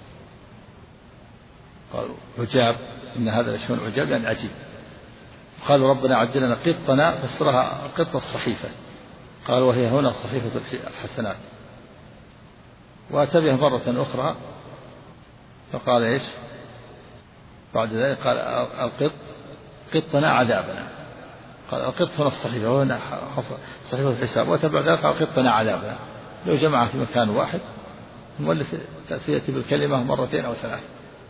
قالوا عجاب، إن هذا لشيء عجاب يعني عجيب. قالوا ربنا عجلنا قطنا، فسرها قطة الصحيفة، قال وهي هنا صحيفة الحسنات. وأتى بها مرة أخرى فقال إيش بعد ذلك؟ قال القط قطنا عذابنا. قال القط هنا الصحيفة وهنا صحيفة الحساب. وتبع ذلك قال قطنا عذابنا. لو جمعها في مكان واحد المؤلف تأتي بالكلمة مرتين أو ثلاث.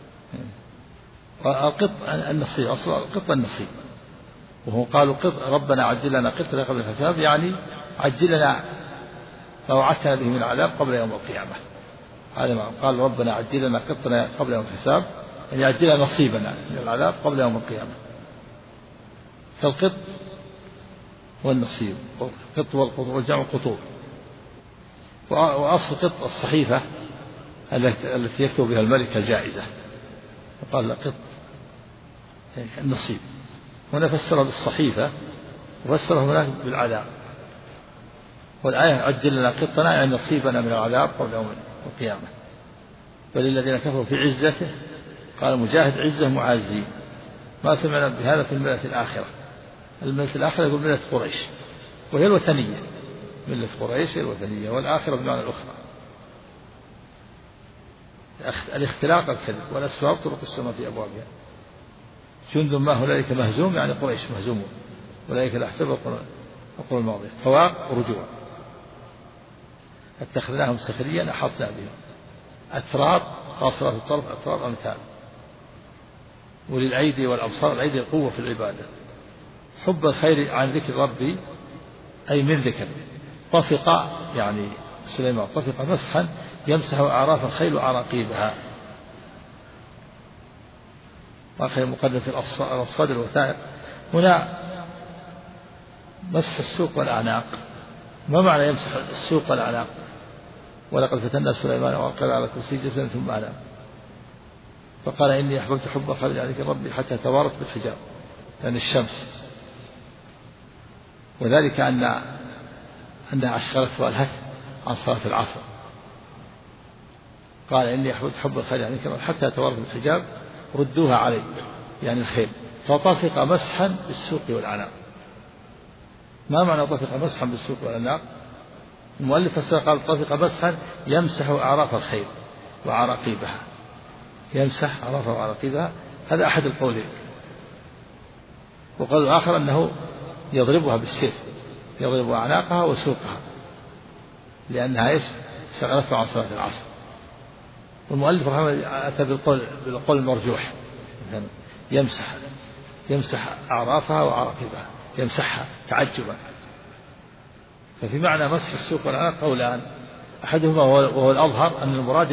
القط النصيب، أصل القط النصيب. وهم قالوا قط ربنا عجلنا قطنا قبل الحساب، يعني عجلنا ما وعدتنا به من العذاب قبل يوم القيامة. هذا ما قال ربنا عجلنا قطنا قبل يوم الحساب، يعني عجلنا نصيبنا من العذاب قبل يوم القيامة. فالقط والنصيب، القط والقطوط والجمع قطوط. وأصل قط الصحيفة التي يكتب بها الملك الجائزة، فقال قط النصيب. هنا فسر بالصحيفة وفسره هناك بالعذاب. والآية عجل لنا قطنا يعني نصيبنا من العذاب قبل يوم القيامة. وللذين كفروا في عزته، قال مجاهد عزة معازين. ما سمعنا بهذا في الملة الآخرة. الملة الآخرة يقول ملة قريش، وهي الوثنية. ملة قريش هي الوثنية، والآخرة بمعنى الأخرى. الاختلاق الكذب، والأسباب طرق السماء في أبوابها. جند ما هنالك مهزوم يعني قريش مهزومون، أولئك الأحزاب القرون الماضية. فواق رجوع، اتخذناهم سخريا أحطنا بهم. أتراب قاصرات الطرف، أتراب أمثال. وللأيدي والأبصار، الأيدي القوة في العبادة. حب الخير عن ذكر ربي أي من ذكر. طفق يعني سليمان طفق مسحا يمسح أعراف الخيل وعراقيبها. وآخر مقدم في الأصفاد الوثائق. هنا مسح السوق والأعناق. ما معنى يمسح السوق والأعناق؟ ولقد فتنا سليمان وألقى على كرسي جسدا ثم أنام، فقال إني أحببت حب الخير عن ذكر ربي حتى توارت بالحجاب، يعني الشمس. وذلك أنها أشغلت وألهت عن صلاة العصر. قال إني أحببت حب الخير عن ذكر ربي حتى توارت بالحجاب ردوها علي، يعني الخيل. فطفق مسحا بالسوق والأعناق. ما معنى طفق مسحا بالسوق والأعناق؟ المؤلف فسر قال طفق مسحا يمسح أعراف الخيل وعراقيبها. يمسح أعرافها وعراقيبها، هذا أحد القولين. وقال الآخر أنه يضربها بالسيف، يضرب أعناقها وسوقها، لأنها إيش؟ شغلته عن صلاة العصر. والمؤلف رحمه الله أتى بالقول المرجوح، يمسح أعرافها وعراقيبها، يمسحها تعجبا. ففي معنى مسح السوق والأعناق قولان، أحدهما وهو الأظهر أن المراد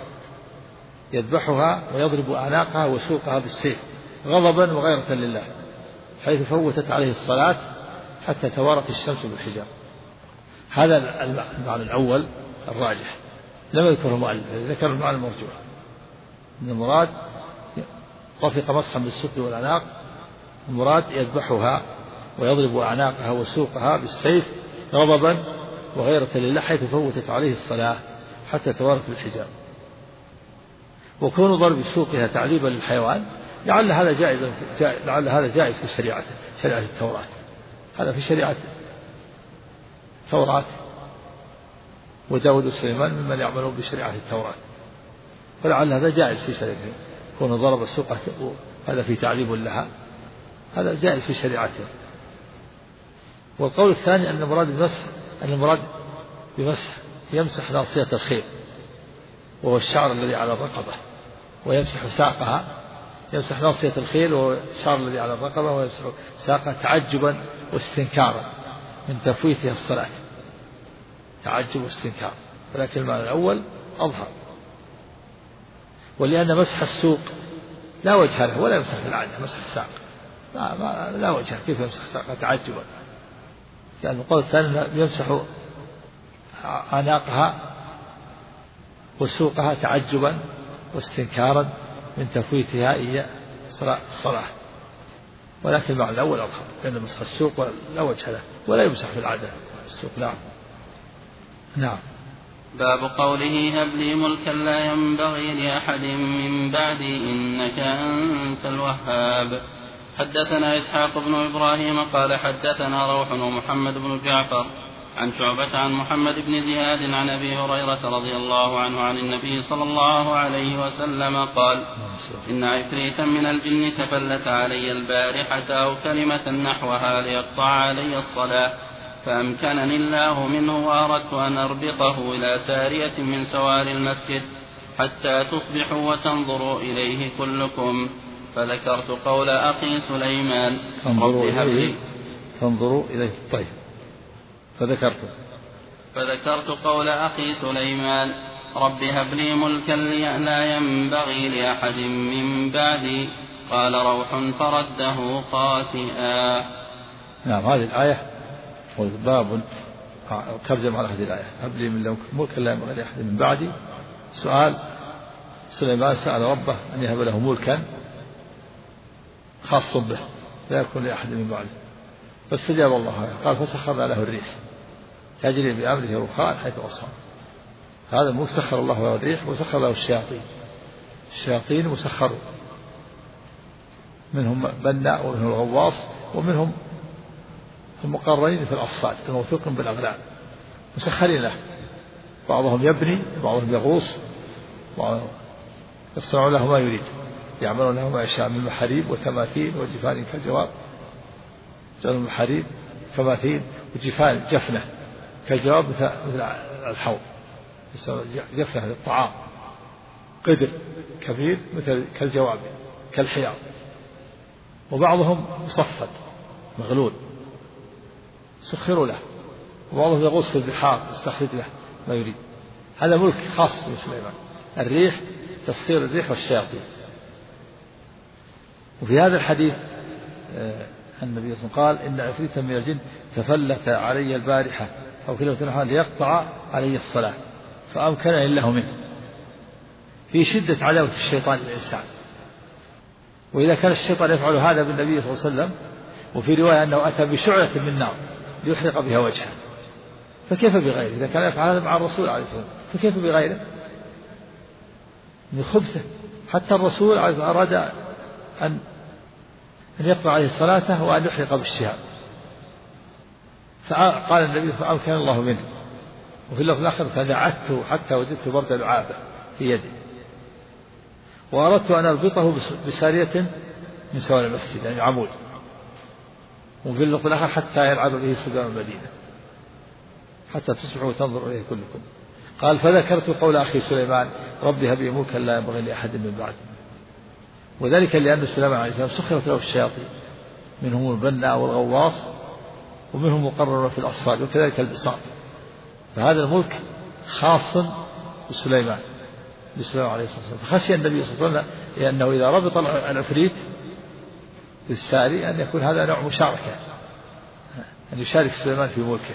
يذبحها ويضرب أعناقها وسوقها بالسيف غضبا وغيرة لله، حيث فوتت عليه الصلاة حتى توارت الشمس بالحجاب. هذا المعنى الأول الراجح، لم يذكره المؤلف، ذكر المعنى المرجوح أن المراد طفق مسحا بالسوق والأعناق، المراد يذبحها ويضرب أعناقها وسوقها بالسيف غضبا وغيرة لله، حيث فوتت عليه الصلاة حتى توارت بالحجاب. وكون ضرب سوقها تعذيبا للحيوان لعل هذا جائز في شريعة التوراة. هذا في شريعة التوراة، وداود وسليمان ممن يعملون بشريعة التوراة، فلعل هذا جائز في شريعة. كون ضرب السوق هذا في تعذيب لها هذا جائز في شريعته. والقول الثاني أن المراد بمسح يمسح ناصية الخيل وهو الشعر الذي على الرقبة، ويمسح ساقها، يمسح ناصية الخيل وهو الشعر الذي على الرقبة، ويمسح ساقها تعجبا واستنكارا من تفويتها الصلاة، تعجب واستنكار، ولكن المعنى الأول أظهر. ولأن مسح السوق لا وجه له ولا يمسح في العادة، مسح الساق لا وجه، كيف يمسح ساقها تعجبا؟ لأن القول الثاني يمسح أعناقها وسوقها تعجبا واستنكارا من تفويتها إياه الصلاة، ولكن المعنى الأول أظهر، لأن مسح السوق لا وجه له ولا يمسح في العادة السوق. نعم. باب قوله هب لي ملكا لا ينبغي لأحد من بعدي إنك أنت الوهاب. حدثنا إسحاق بن إبراهيم قال حدثنا روح ومحمد بن جعفر عن شعبة عن محمد بن زياد عن أبي هريرة رضي الله عنه عن النبي صلى الله عليه وسلم قال إن عفريتا من الجن تفلت علي البارحة أو كلمة نحوها ليقطع علي الصلاة، فأمكنني الله منه وأردت أن أربطه إلى سارية من سوار المسجد حتى تصبحوا وتنظروا إليه كلكم، فذكرت قول أخي سليمان تنظروا إليه. طيب. فذكرت قول أخي سليمان رب هب لي ملكا لا ينبغي لأحد من بعدي، قال روح فرده قاسئا. نعم. هذه الآية باب ترجم على هذه الآية هب لي من ملكا لا ينبغي لأحد من بعدي. سؤال سليمان سأل ربه أن يهب له ملكا خاص به لا يكون لأحد من بعده، فاستجاب الله، قال فسخرنا له الريح تجري بأمره رخاء حيث أصاب. هذا الملك سخر الله له الريح وسخر له الشياطين مسخروا، منهم بناء ومنهم الغواص ومنهم المقرنين في الأصفاد الموثوقين بالأغلال مسخرين له، بعضهم يبني بعضهم يغوص، يصنعون له ما يريد، يعملون له ما يشاء من محاريب وتماثيل وجفان كالجواب، جعلوا محاريب تماثيل وجفان جفنة كالجواب مثل الحوض، جفنة للطعام، قدر كبير مثل كالجواب كالحياض، وبعضهم مصفد مغلول سخروا له، وبعضهم يغوص في البحار يستخرج له ما يريد. هذا ملك خاص بسليمان، الريح تسخير الريح والشياطين. وفي هذا الحديث النبي صلى الله عليه وسلم قال إن عفريتا من الجن تفلت علي البارحة أو كلمة نحوها ليقطع علي الصلاة، فأمكنني الله منه، في شدة عداوة الشيطان للإنسان. وإذا كان الشيطان يفعل هذا بالنبي صلى الله عليه وسلم، وفي رواية أنه أتى بشعلة من نار ليحرق بها وجهه، فكيف بغيره؟ إذا كان يفعل هذا مع الرسول عليه الصلاة والسلام فكيف بغيره من خبثه؟ حتى الرسول أراد أن يقطع عليه صلاته وأن يحرق بالشهاب، فقال النبي صلى الله عليه وسلم أمكن الله منه. وفي اللفظ الآخر فدعته حتى وجدت برد لعابه في يدي، وأردت أن أربطه بسارية من سوار المسجد يعني عمود، وفي اللفظ الآخر حتى يلعب به صبيان المدينة حتى تصبحوا وتنظروا إليه كلكم. قال فذكرت قول أخي سليمان رب هب لي ملكا لا ينبغي لأحد من بعدي، وذلك لأن سليمان عليه السلام سخرت له الشياطين، منهم البناء والغواص ومنهم مقرر في الأصفاد وكذلك البساط، فهذا الملك خاص بسليمان عليه الصلاة والسلام. فخشي النبي صلى الله عليه وسلم لأنه إذا ربط العفريت بالساري أن يكون هذا نوع مشاركة، أن يشارك سليمان في ملكه،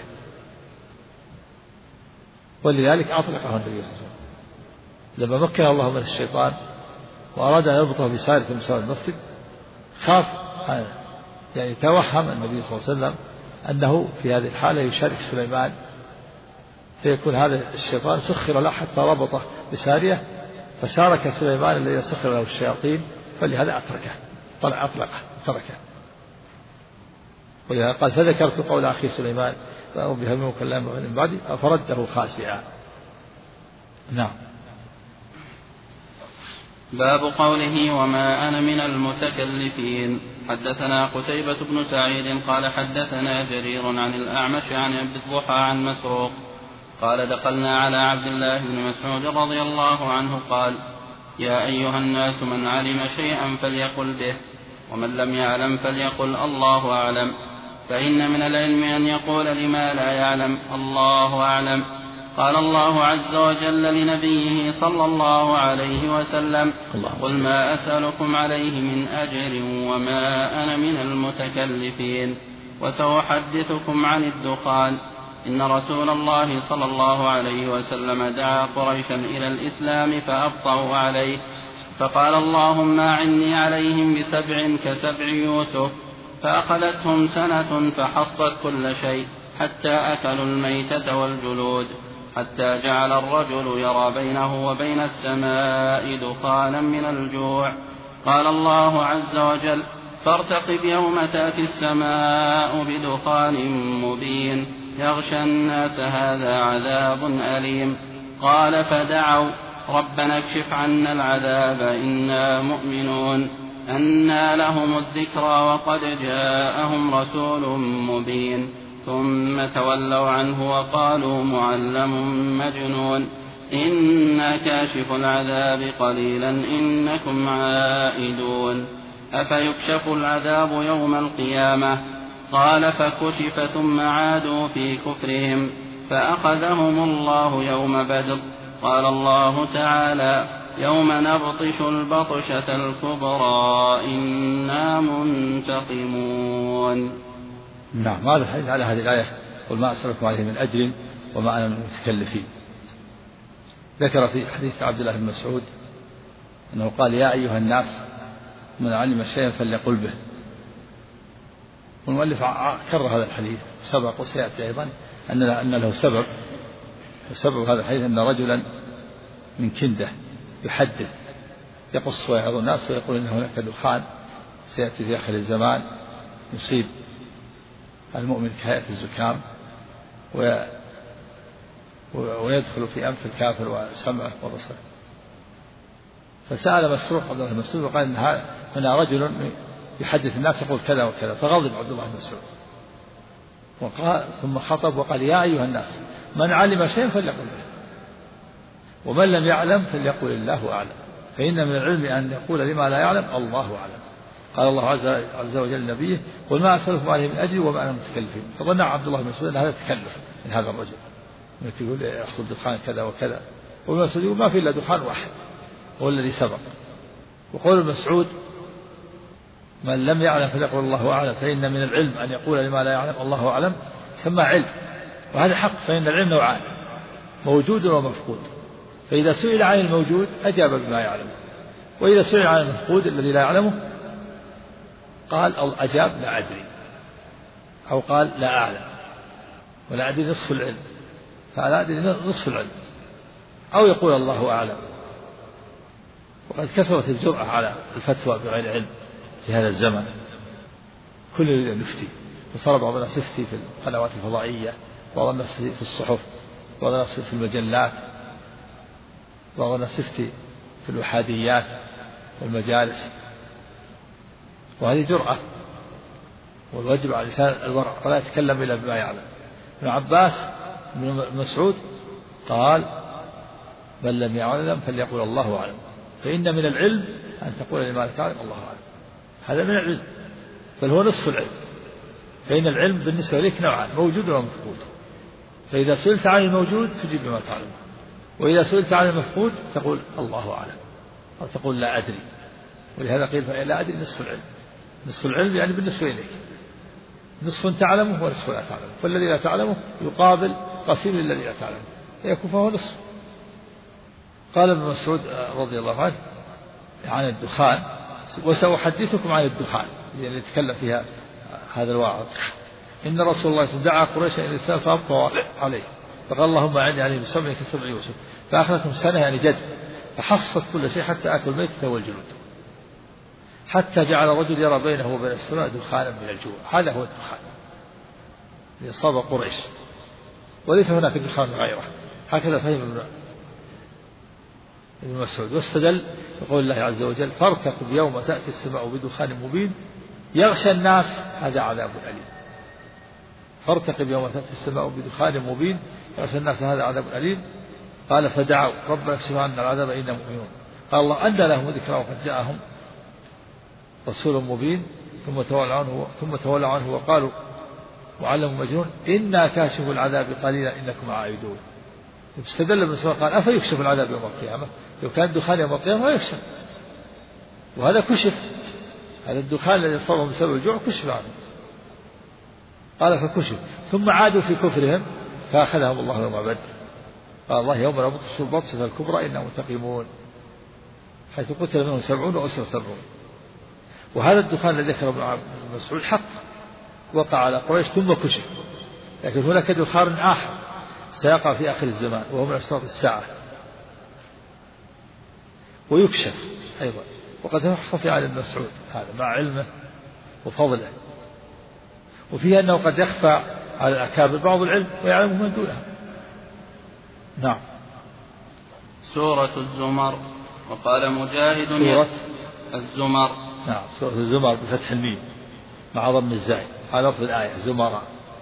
ولذلك أطلقه النبي صلى الله عليه وسلم لما مكن الله من الشيطان وأراد أن يربطه بسارية من سوار المسجد، خاف يعني توهم النبي صلى الله عليه وسلم أنه في هذه الحالة يشارك سليمان، فيكون هذا الشيطان سخر له حتى ربطه بسارية، فشارك سليمان الذي سخر له الشياطين، فلهذا أطلقه تركه. ولهذا قال فذكرت قول أخي سليمان رب هب لي ملكا لا ينبغي من بعدي فرده خاسئا. نعم. باب قوله وما أنا من المتكلفين. حدثنا قتيبة بن سعيد قال حدثنا جرير عن الأعمش عن أبي الضحى عن مسروق قال دخلنا على عبد الله بن مسعود رضي الله عنه قال يا أيها الناس من علم شيئا فليقل به ومن لم يعلم فليقل الله أعلم، فإن من العلم أن يقول لما لا يعلم الله أعلم. قال الله عز وجل لنبيه صلى الله عليه وسلم قل ما أسألكم عليه من أجر وما أنا من المتكلفين. وسأحدثكم عن الدخان. إن رسول الله صلى الله عليه وسلم دعا قريشا إلى الإسلام فأبطأوا عليه، فقال اللهم أعني عليهم ب7 كسبع يوسف، فأخذتهم سنة فحصت كل شيء حتى أكلوا الميتة والجلود، حتى جعل الرجل يرى بينه وبين السماء دخانا من الجوع. قال الله عز وجل فارتقب يوم تأتي السماء بدخان مبين يغشى الناس هذا عذاب أليم. قال فدعوا ربنا اكشف عنا العذاب إنا مؤمنون. أنى لهم الذكرى وقد جاءهم رسول مبين. ثم تولوا عنه وقالوا معلم مجنون. إنا كاشف العذاب قليلا إنكم عائدون. أفيكشف العذاب يوم القيامة؟ قال فكشف ثم عادوا في كفرهم فأخذهم الله يوم بدر. قال الله تعالى يوم نبطش البطشة الكبرى إنا منتقمون. نعم. هذا الحديث على هذه الآية قل ما أسألكم عليه من أجر وما أنا من المتكلفين. ذكر في حديث عبد الله بن مسعود أنه قال يا أيها الناس من علم شيئا فليقل به. والمؤلف كرر هذا الحديث سبق وسيأتي أيضا أن له سبب. وسبب هذا الحديث أن رجلا من كندة يحدث يقص ويعظ الناس ويقول إن هناك دخان سيأتي في آخر الزمان يصيب المؤمن كهيئة الزكام ويدخل في أنف الكافر وسمعه وبصره. فسأل مسروق عبد الله بن مسعود وقال إن هنا رجل يحدث الناس يقول كذا وكذا، فغضب عبد الله بن مسعود وقال ثم خطب وقال يا أيها الناس من علم شيئا فليقل به ومن لم يعلم فليقل الله أعلم، فإن من العلم أن يقول لما لا يعلم الله أعلم. قال الله عز وجل لنبيه قل ما أسألكم عليه من أجر وما أنا متكلفين. فظن عبد الله بن مسعود أن هذا تكلف من هذا الرجل يقول يأخذ دخان كذا وكذا، وابن مسعود يقول ما في إلا دخان واحد هو الذي سبق. وقول المسعود من لم يعلم فليقل الله أعلم، فإن من العلم أن يقول لما لا يعلم الله أعلم، سمى علم، وهذا حق. فإن العلم نوعان موجود ومفقود، فإذا سئل عن الموجود أجاب بما يعلم، وإذا سئل عن المفقود الذي لا يعلمه قال أو أجاب لا أدري، أو قال لا أعلم، ولا أدري نصف العلم، فلا أدري نصف العلم، أو يقول الله أعلم. وقد كثرت الجرأة على الفتوى بغير علم في هذا الزمن، كل يفتي، فصار بعض الناس يفتي في القنوات الفضائية، بعض الناس في الصحف، بعض الناس في المجلات، بعض الناس يفتي في الوحاديات والمجالس، وهذه جرأة، والواجب على الإنسان الورع ولا يتكلم إلا بما يعلم. ابن عباس بن مسعود قال من لم يعلم فليقول الله أعلم، فإن من العلم أن تقول لما لا تعلم الله أعلم. هذا من العلم، بل هو نصف العلم. فإن العلم بالنسبة إليك نوعان موجود ومفقود، فإذا سئلت عن الموجود تجيب بما تعلم، وإذا سئلت عن المفقود تقول الله أعلم أو تقول لا أدري. ولهذا قيل لا أدري نصف العلم. نصف العلم يعني بالنسبة إليك نصف تعلمه ونصف لا تعلمه، فالذي لا تعلمه يقابل قسيم الذي لا تعلمه فيكون فهو نصف. قال ابن مسعود رضي الله عنه عن الدخان وسأحدثكم عن الدخان يعني يتكلم فيها هذا الواعظ. إن رسول الله صلى الله عليه وسلم دعا قريشا إلى الإسلام فأبطأوا عليه، فقال اللهم أعني عليهم ب7 كسبع يوسف، فأخذتهم سنة يعني جد، فحصت كل شيء حتى أكل الميتة والجلود، حتى جعل الرجل يرى بينه وبين السماء دخانا من الجوع. هذا هو الدخان الذي أصاب قريش، وليس هناك دخان غيره. هكذا فهم ابن مسعود. واستدل بقول الله عز وجل فارتقب يوم تأتي السماء بدخان مبين يغشى الناس هذا عذاب أليم. فارتقب يوم تأتي السماء بدخان مبين يغشى الناس هذا عذاب أليم. قال فدعوا ربنا اكشف عنا العذاب إنا مؤمنون. قال الله أنى لهم ذكرى وقد جاءهم رسول مبين ثم تولوا عنه وقالوا معلم مجنون إنا كاشف العذاب قليلا إنكم عائدون. استدل ابن مسعود قال أفيكشف العذاب يوم القيامة؟ لو كان الدخان يوم القيامة ما يكشف، وهذا كشف، هذا الدخان الذي صابهم بسبب الجوع كشف عنه. قال فكشف ثم عادوا في كفرهم فأخذهم الله يوم بدر. قال الله يوم نبطش البطشة الكبرى إنا منتقمون، حيث قتل منهم 70 وأسر 70. وهذا الدخان الذي ذكر ابن مسعود حق وقع على قريش ثم كشف، لكن هناك دخان آخر سيقع في آخر الزمان وهو من أشراط الساعة ويكشف أيضا. وقد خفي على ابن مسعود هذا مع علمه وفضله، وفيه أنه قد يخفى على الأكابر بعض العلم ويعلمه من دونها. نعم. سورة الزمر. وقال مجاهد سورة الزمر. نعم سورة الزمر بفتح الميم مع ضم الزاي على لفظ الآية زمراء.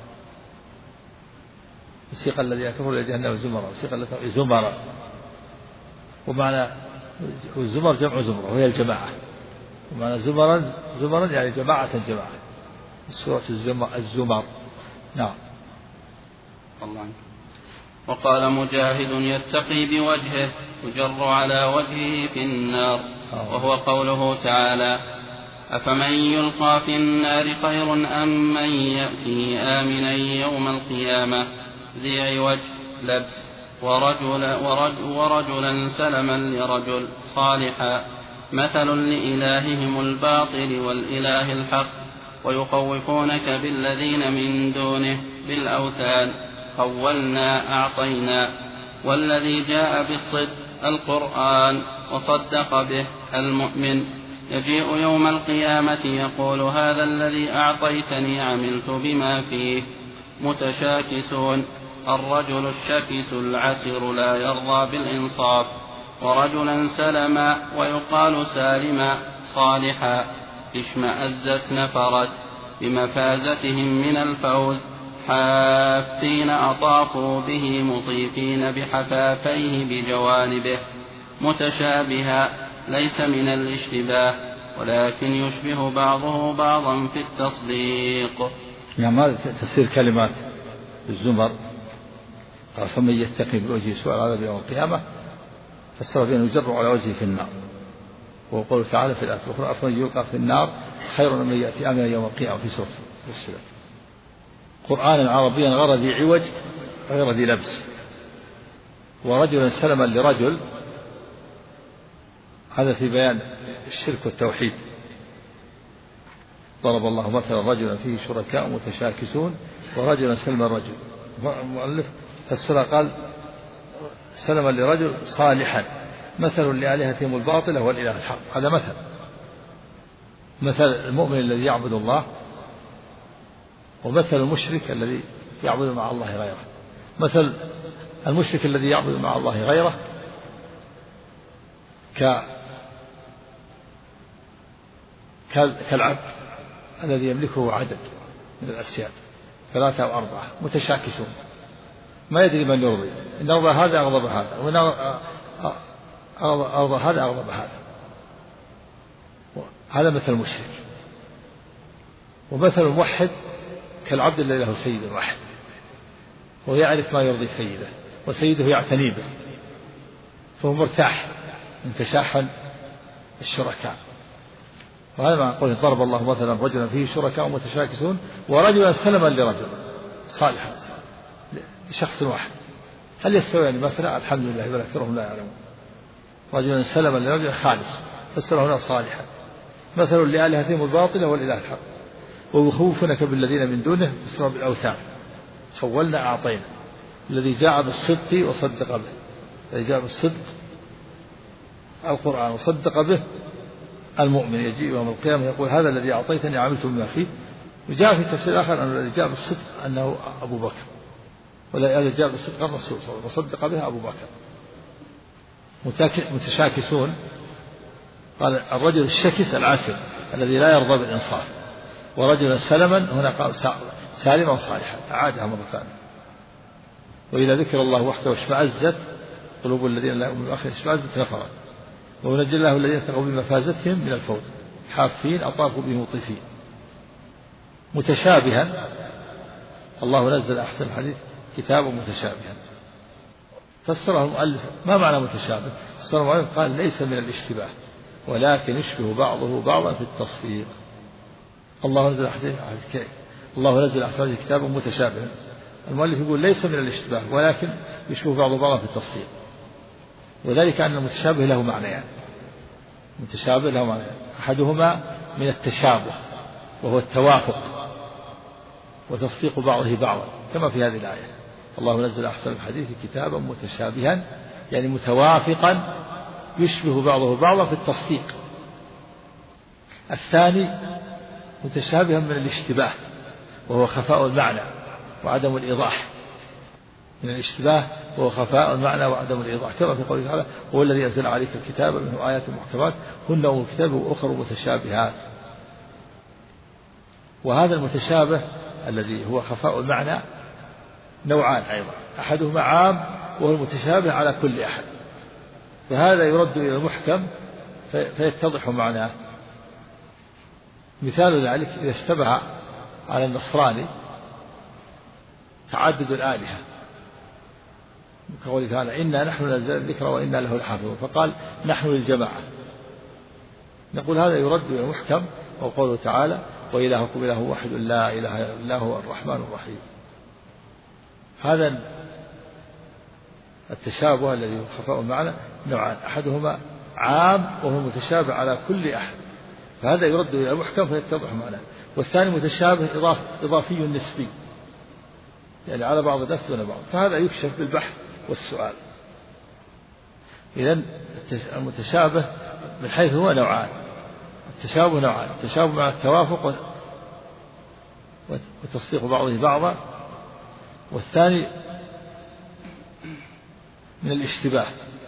وسيق الذين كفروا إلى جهنم زمراء، وسيق الذين زمراء، ومعنى الزمر جمع زمرة وهي الجماعة، ومعنى زمرا يعني جماعة. سورة الزمر. نعم. الله. وقال مجاهد يتقي بوجهه يجر على وجهه في النار، وهو قوله تعالى أفمن يلقى في النار خير أم من يأتي آمنا يوم القيامة ذي عوج لبس ورجلا سلما لرجل صالحا مثل لإلههم الباطل والإله الحق ويخوفونك بالذين من دونه بالأوثان خولنا أعطينا. والذي جاء بالصدق القرآن وصدق به المؤمن يجيء يوم القيامة يقول هذا الذي أعطيتني عملت بما فيه. متشاكسون. الرجل الشكس العسر لا يرضى بالإنصاف. ورجلا سلما ويقال سالما صالحا اشمأزت نفرت بمفازتهم من الفوز حافين أطافوا به مطيفين بحفافيه بجوانبه متشابها ليس من الاشتباه ولكن يشبه بعضه بعضا في التصديق. يعني هذا تفسير كلمات الزمر. قال فمن يتقي بوجهه سوء العذاب يوم القيامة فسر بأنه يجر على وجهه في النار. وقوله تعالى في الآية الأخرى أفمن يلقى في النار خير من يأتي آمنا يوم القيامة في سورة السلام. قرآنا عربيا غير ذي عوج غير ذي لبس. ورجلا سلما لرجل هذا في بيان الشرك والتوحيد. ضرب الله مثلا رجلا فيه شركاء متشاكسون ورجلا سلما الرجل. المؤلف فسر قال سلما لرجل صالحا مثل لآلهتهم الباطلة والإله الحق. هذا مثل المؤمن الذي يعبد الله ومثل المشرك الذي يعبد مع الله غيره. مثل المشرك الذي يعبد مع الله غيره كالعبد الذي يملكه عدد من الأسياد 3 أو 4 متشاكسون ما يدري من يرضي، إن أرضى هذا أغضب هذا وإن أرضى هذا أغضب هذا. هذا مثل المشرك. ومثل الموحد كالعبد الذي له سيد واحد ويعرف ما يرضي سيده وسيده يعتني به فهو مرتاح من تشاحن الشركاء. وهذا ما قوله ضرب الله مثلا رجلا فيه شركاء متشاكسون ورجلا سلما لرجل صالحا لشخص واحد. هل يستويان مثلا؟ الحمد لله بل أكثرهم لا يعلمون. رجلا سلما لرجل خالص فسره هنا صالحا مثل لآلهتهم الباطلة والإله الحق ويخوفونك بالذين من دونه فسره بالأوثان خولنا أعطينا. الذي جاء بالصدق وصدق به، الذي جاء بالصدق القرآن وصدق به المؤمن يجيء يوم القيامة يقول هذا الذي أعطيتني عملت بما فيه. وجاء في تفسير آخر أن الذي جاء بالصدق أنه أبو بكر، والذي جاء بالصدق الرسول صلى الله عليه وسلم وصدق به أبو بكر. متشاكسون. قال الرجل الشكس العسر الذي لا يرضى بالإنصاف، ورجلا سلما هنا قال سالما صالحا، أعادها مرة ثانية. وإذا ذكر الله وحده اشمأزت قلوب الذين لا يؤمنون بالآخرة اشمأزت نفرت، ونجي الله الذين اتقوا بمفازتهم من الفوز حافين أطافوا به مطيفين. متشابها، الله نزل أحسن الحديث كتابا متشابها. فسره المؤلف ما معنى متشابه؟ فسره المؤلف قال ليس من الاشتباه ولكن يشبه بعضه بعضا في التصديق. الله نزل أحسن كتابا متشابها. المؤلف يقول ليس من الاشتباه ولكن يشبه بعضه بعضا في التصديق، وذلك أن المتشابه له معنيان. متشابه له معنيان، أحدهما من التشابه وهو التوافق وتصديق بعضه بعضا، كما في هذه الآية الله نزل أحسن الحديث كتابا متشابها، يعني متوافقا يشبه بعضه بعضا في التصديق. الثاني متشابها من الاشتباه وهو خفاء المعنى وعدم الإيضاح. من الاشتباه وهو خفاء المعنى وعدم الإيضاح، كما في قوله تعالى هو الذي أنزل عليك الكتاب منه آيات محكمات هن أم الكتاب وأخر متشابهات. وهذا المتشابه الذي هو خفاء المعنى نوعان أيضا، أحدهما عام وهو المتشابه على كل أحد، فهذا يرد إلى المحكم فيتضح معناه. مثال ذلك إذا اشتبه على النصراني تعدد الآلهة، كقوله تعالى إنا نحن نزلنا الذكر وإنا له لحافظون، فقال نحن للجماعة، نقول هذا يرد إلى المحكم وقوله تعالى وإلهكم إله واحد لا إله إلا هو الرحمن الرحيم. هذا التشابه الذي هو خفاء المعنى نوعان، أحدهما عام وهو متشابه على كل أحد، فهذا يرد إلى المحكم فيتضح معناه. والثاني متشابه إضافي نسبي، يعني على بعض الناس دون بعض، فهذا يكشف بالبحث والسؤال. إذن المتشابه من حيث هو نوعان، التشابه نوعان، التشابه مع التوافق وتصديق بعضه بعضا، والثاني من الاشتباه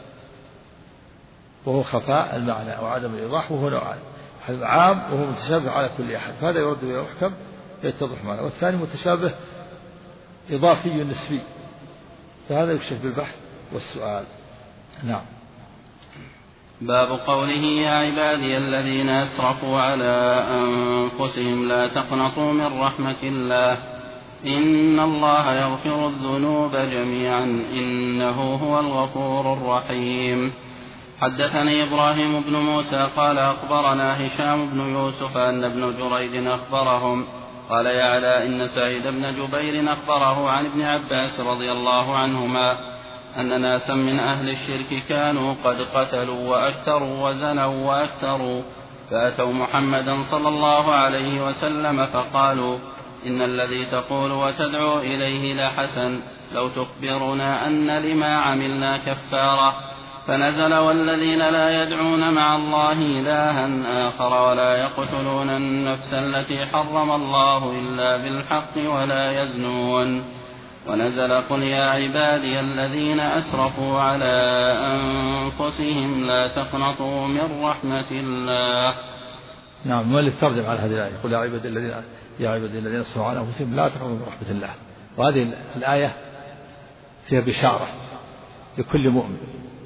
وهو خفاء المعنى وعدم الإيضاح، وهو نوعان، عام وهو متشابه على كل أحد، فهذا يرد إلى المحكم يتضح معناه. والثاني متشابه إضافي نسبي، فهذا يكشف بالبحث والسؤال. نعم. باب قوله يا عبادي الذين أسرفوا على أنفسهم لا تقنطوا من رحمة الله إن الله يغفر الذنوب جميعا إنه هو الغفور الرحيم. حدثني إبراهيم بن موسى قال أخبرنا هشام بن يوسف أن ابن جريج أخبرهم قال يعلى إن سعيد بن جبير أخبره عن ابن عباس رضي الله عنهما أن ناسا من أهل الشرك كانوا قد قتلوا وأكثروا وزنوا وأكثروا، فأتوا محمدا صلى الله عليه وسلم فقالوا إن الذي تقول وتدعو إليه لحسن، لو تخبرنا أن لما عملنا كفارة. فنزل والذين لا يدعون مع الله إلها آخر ولا يقتلون النفس التي حرم الله إلا بالحق ولا يزنون. ونزل قل يا عبادي الذين أسرفوا على أنفسهم لا تقنطوا من رحمة الله. نعم. المؤلف ترجم على هذه الآية قل يا عبادي الذين أسرفوا على أنفسهم لا تقنطوا من رحمة الله. وهذه الآية فيها بشارة لكل مؤمن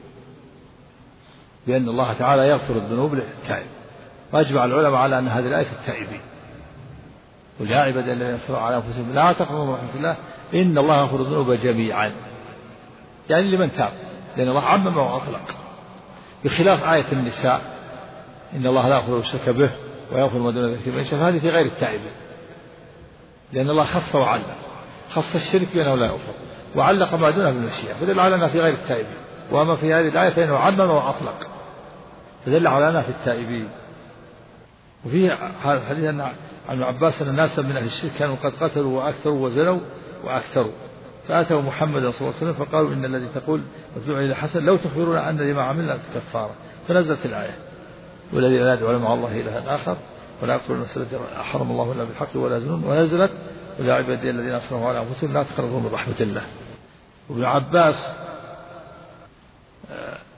بأن الله تعالى يغفر الذنوب للتائب، وأجمع العلماء على أن هذه الآية في التائبين. قل يا عبادي الذين أسرفوا على أنفسهم لا تقنطوا من رحمة الله إن الله يغفر الذنوب جميعا، يعني لمن تاب، لأن الله عمم وأطلق، بخلاف آية النساء إن الله لا يغفر الشرك به ويغفر ما دون ذلك لمن يشاء، هذه في غير التائبين، لأن الله خص وعلق، خص الشرك بأنه لا يغفر وعلق ما دونه بالمشيئة، فدل على أنها في غير التائبين. وأما في هذه الآية فإنه عمم وأطلق، فدل على أنها في التائبين. وفي هذا الحديث عن ابن عباس أن الناس من أهل الشرك كانوا قد قتلوا وأكثروا وزنوا وأكثروا، فأتوا محمد صلى الله عليه وسلم فقالوا إن الذي تقول وتدعو إلى حسن لو تخبرنا أن لما عملنا كفارة. فنزلت الآية والذي لا يدعو مع الله إلها آخر ولا يقتل النفس التي حرم الله إلا بالحق ولا يزنون. ونزلت ويا عبادي الذين أسرفوا على أنفسهم لا تقنطوا من رحمة الله. وابن عباس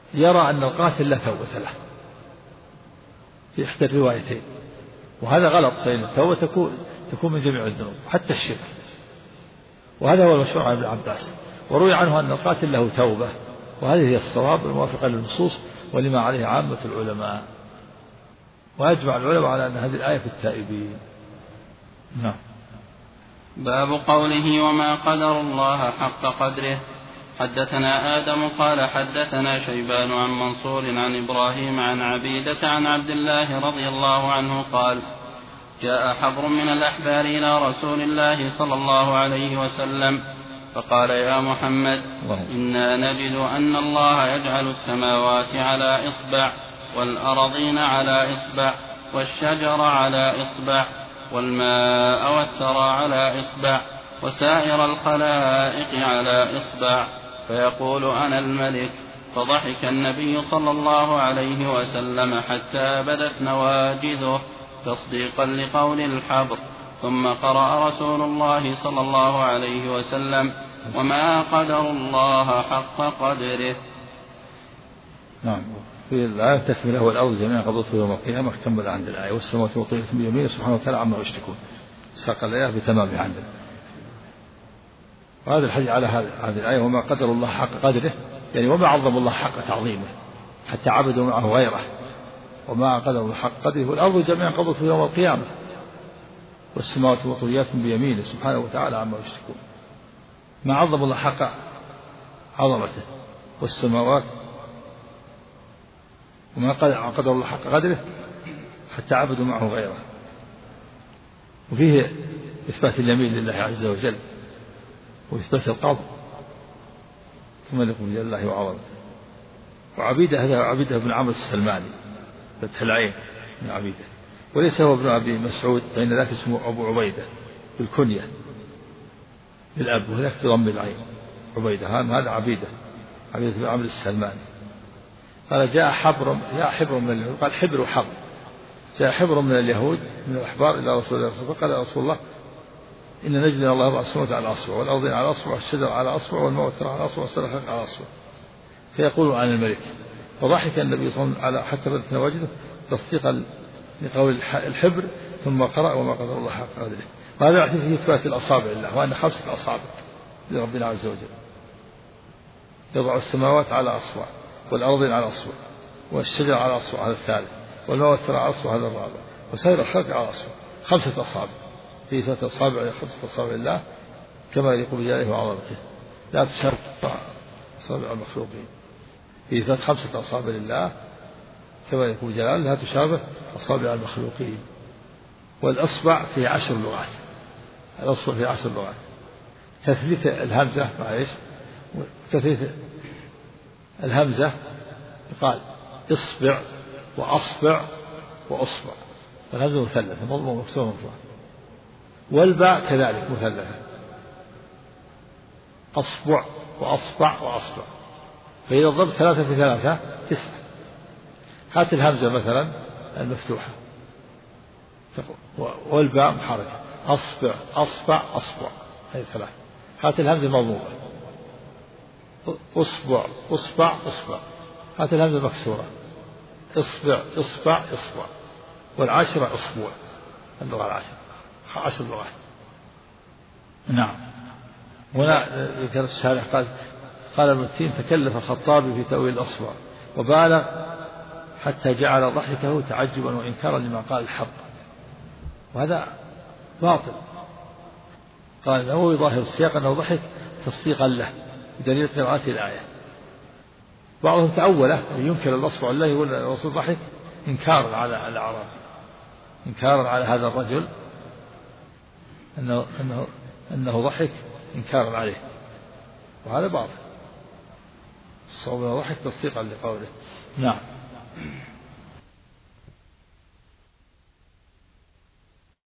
يرى أن القاتل لا توبة له في إحدى الروايتين، وهذا غلط، فإن التوبة تكون من جميع الذنوب حتى الشرك، وهذا هو المشروع عن ابن عباس. وروي عنه أن القاتل له توبة، وهذه هي الصواب الموافقة للنصوص ولما عليه عامة العلماء، وأجمع العلماء على أن هذه الآية في التائبين. نعم. باب قوله وما قدر الله حق قدره. حدثنا آدم قال حدثنا شيبان عن منصور عن إبراهيم عن عبيدة عن عبد الله رضي الله عنه قال جاء حبر من الأحبار إلى رسول الله صلى الله عليه وسلم فقال يا محمد إنا نجد أن الله يجعل السماوات على إصبع والأرضين على إصبع والشجر على إصبع والماء والثرى على إصبع وسائر الخلائق على إصبع فيقول أنا الملك. فضحك النبي صلى الله عليه وسلم حتى بدت نواجذه تصديقا لقول الحبر. ثم قرأ رسول الله صلى الله عليه وسلم وما قدر الله حق قدره. نعم. في الآية تكمله والأرض جميعا قبضته يوم القيامة كمل عند الآية والسماوات مطوية بيمينه سبحانه وتعالى عما يشركون، ساق الآية بتمامها عنده. وهذا الحديث على هذه الآية وما قدر الله حق قدره، يعني وما عظم الله حق تعظيمه حتى عبدوا معه غيره، وما قدر الله حق قدره. والأرض جميعا قبضته يوم القيامة والسماوات مطويات بيمينه سبحانه وتعالى عما يشركون، ما عظم الله حق عظمته. والسماوات وما قدر الله حق قدره حتى عبدوا معه غيره. وفيه إثبات اليمين لله عز وجل وإثبات القبض ثم لكم جل الله وعظمته. وعبيدة هذا عبيدة بن عمرو السلماني فتح العين من عبيدة، وليس هو ابن أبي مسعود فإن ذاك اسمه أبو عبيدة بالكنية للأب وهناك بضم العين عبيدة، هذا عبيدة بن عمرو السلماني. قال جاء حبر من اليهود، قال حبر وحبر، جاء حبر من اليهود من الأحبار إلى رسول الله فقال يا رسول الله إن نجد الله يضع السماوات على أصبع والأرض على أصبع والشجر على أصبع والماء والثرى على أصبع والسلخ على أصبع فيقول عن الملك. فضحك النبي صلى الله عليه وسلم حتى بدت نواجذه تصديقا لقول الحبر ثم قرأ وما قدر الله حق قدره. وهذا يعتبر فيه إثبات الأصابع لله، وأن 5 أصابع لربنا عز وجل، يضع السماوات على أصبع والأرض على أصبع والشجر على أصبع هذا الثالث والماء والثرى على أصبع هذا الرابع وسائر الخلق على أصبع. 5 أصابع، في 3 أصابع 5 أصابع لله كما يليق بجلاله وعظمته، لا تشابه أصابع المخلوقين. في 5 أصابع لله كما يليق بجلاله لا تشابه أصابع المخلوقين. والأصبع في 10 لغات، الأصبع في 10 لغات. تثليث الهمزة معليش، تثليث الهمزة قال إصبع وأصبع وأصبع، الهمزة مثلثة مضمومة مكسورة مرفوعة. والباء كذلك مثلثة، أصبع وأصبع وأصبع. فإذا ضربت 3 في 3 9. هات الهمزة مثلا المفتوحة والباء محركة، أصبع أصبع أصبع، هذه 3. هات الهمزة مضمومة، أصبع أصبع أصبع. هات الهمزة مكسورة، إصبع إصبع إصبع. والعشرة أصبع، اللغة 10 لغات. نعم. هنا ذكر الشارح قال ابن تيمية تكلف الخطابي في تأويل الأصبع وبالغ حتى جعل ضحكه تعجبا وإنكارا لما قال الحق، وهذا باطل. قال النووي ظاهر السياق أنه ضحك تصديقا له بدليل قراءة الآية. بعضهم تأوله ينكر الأصبع الله، يقول الرسول ضحك إنكارا على الأعراب، إنكارا على هذا الرجل أنه ضحك إنكارا عليه، وهذا باطل. الصواب أنه ضحك تصديقا لقوله. نعم.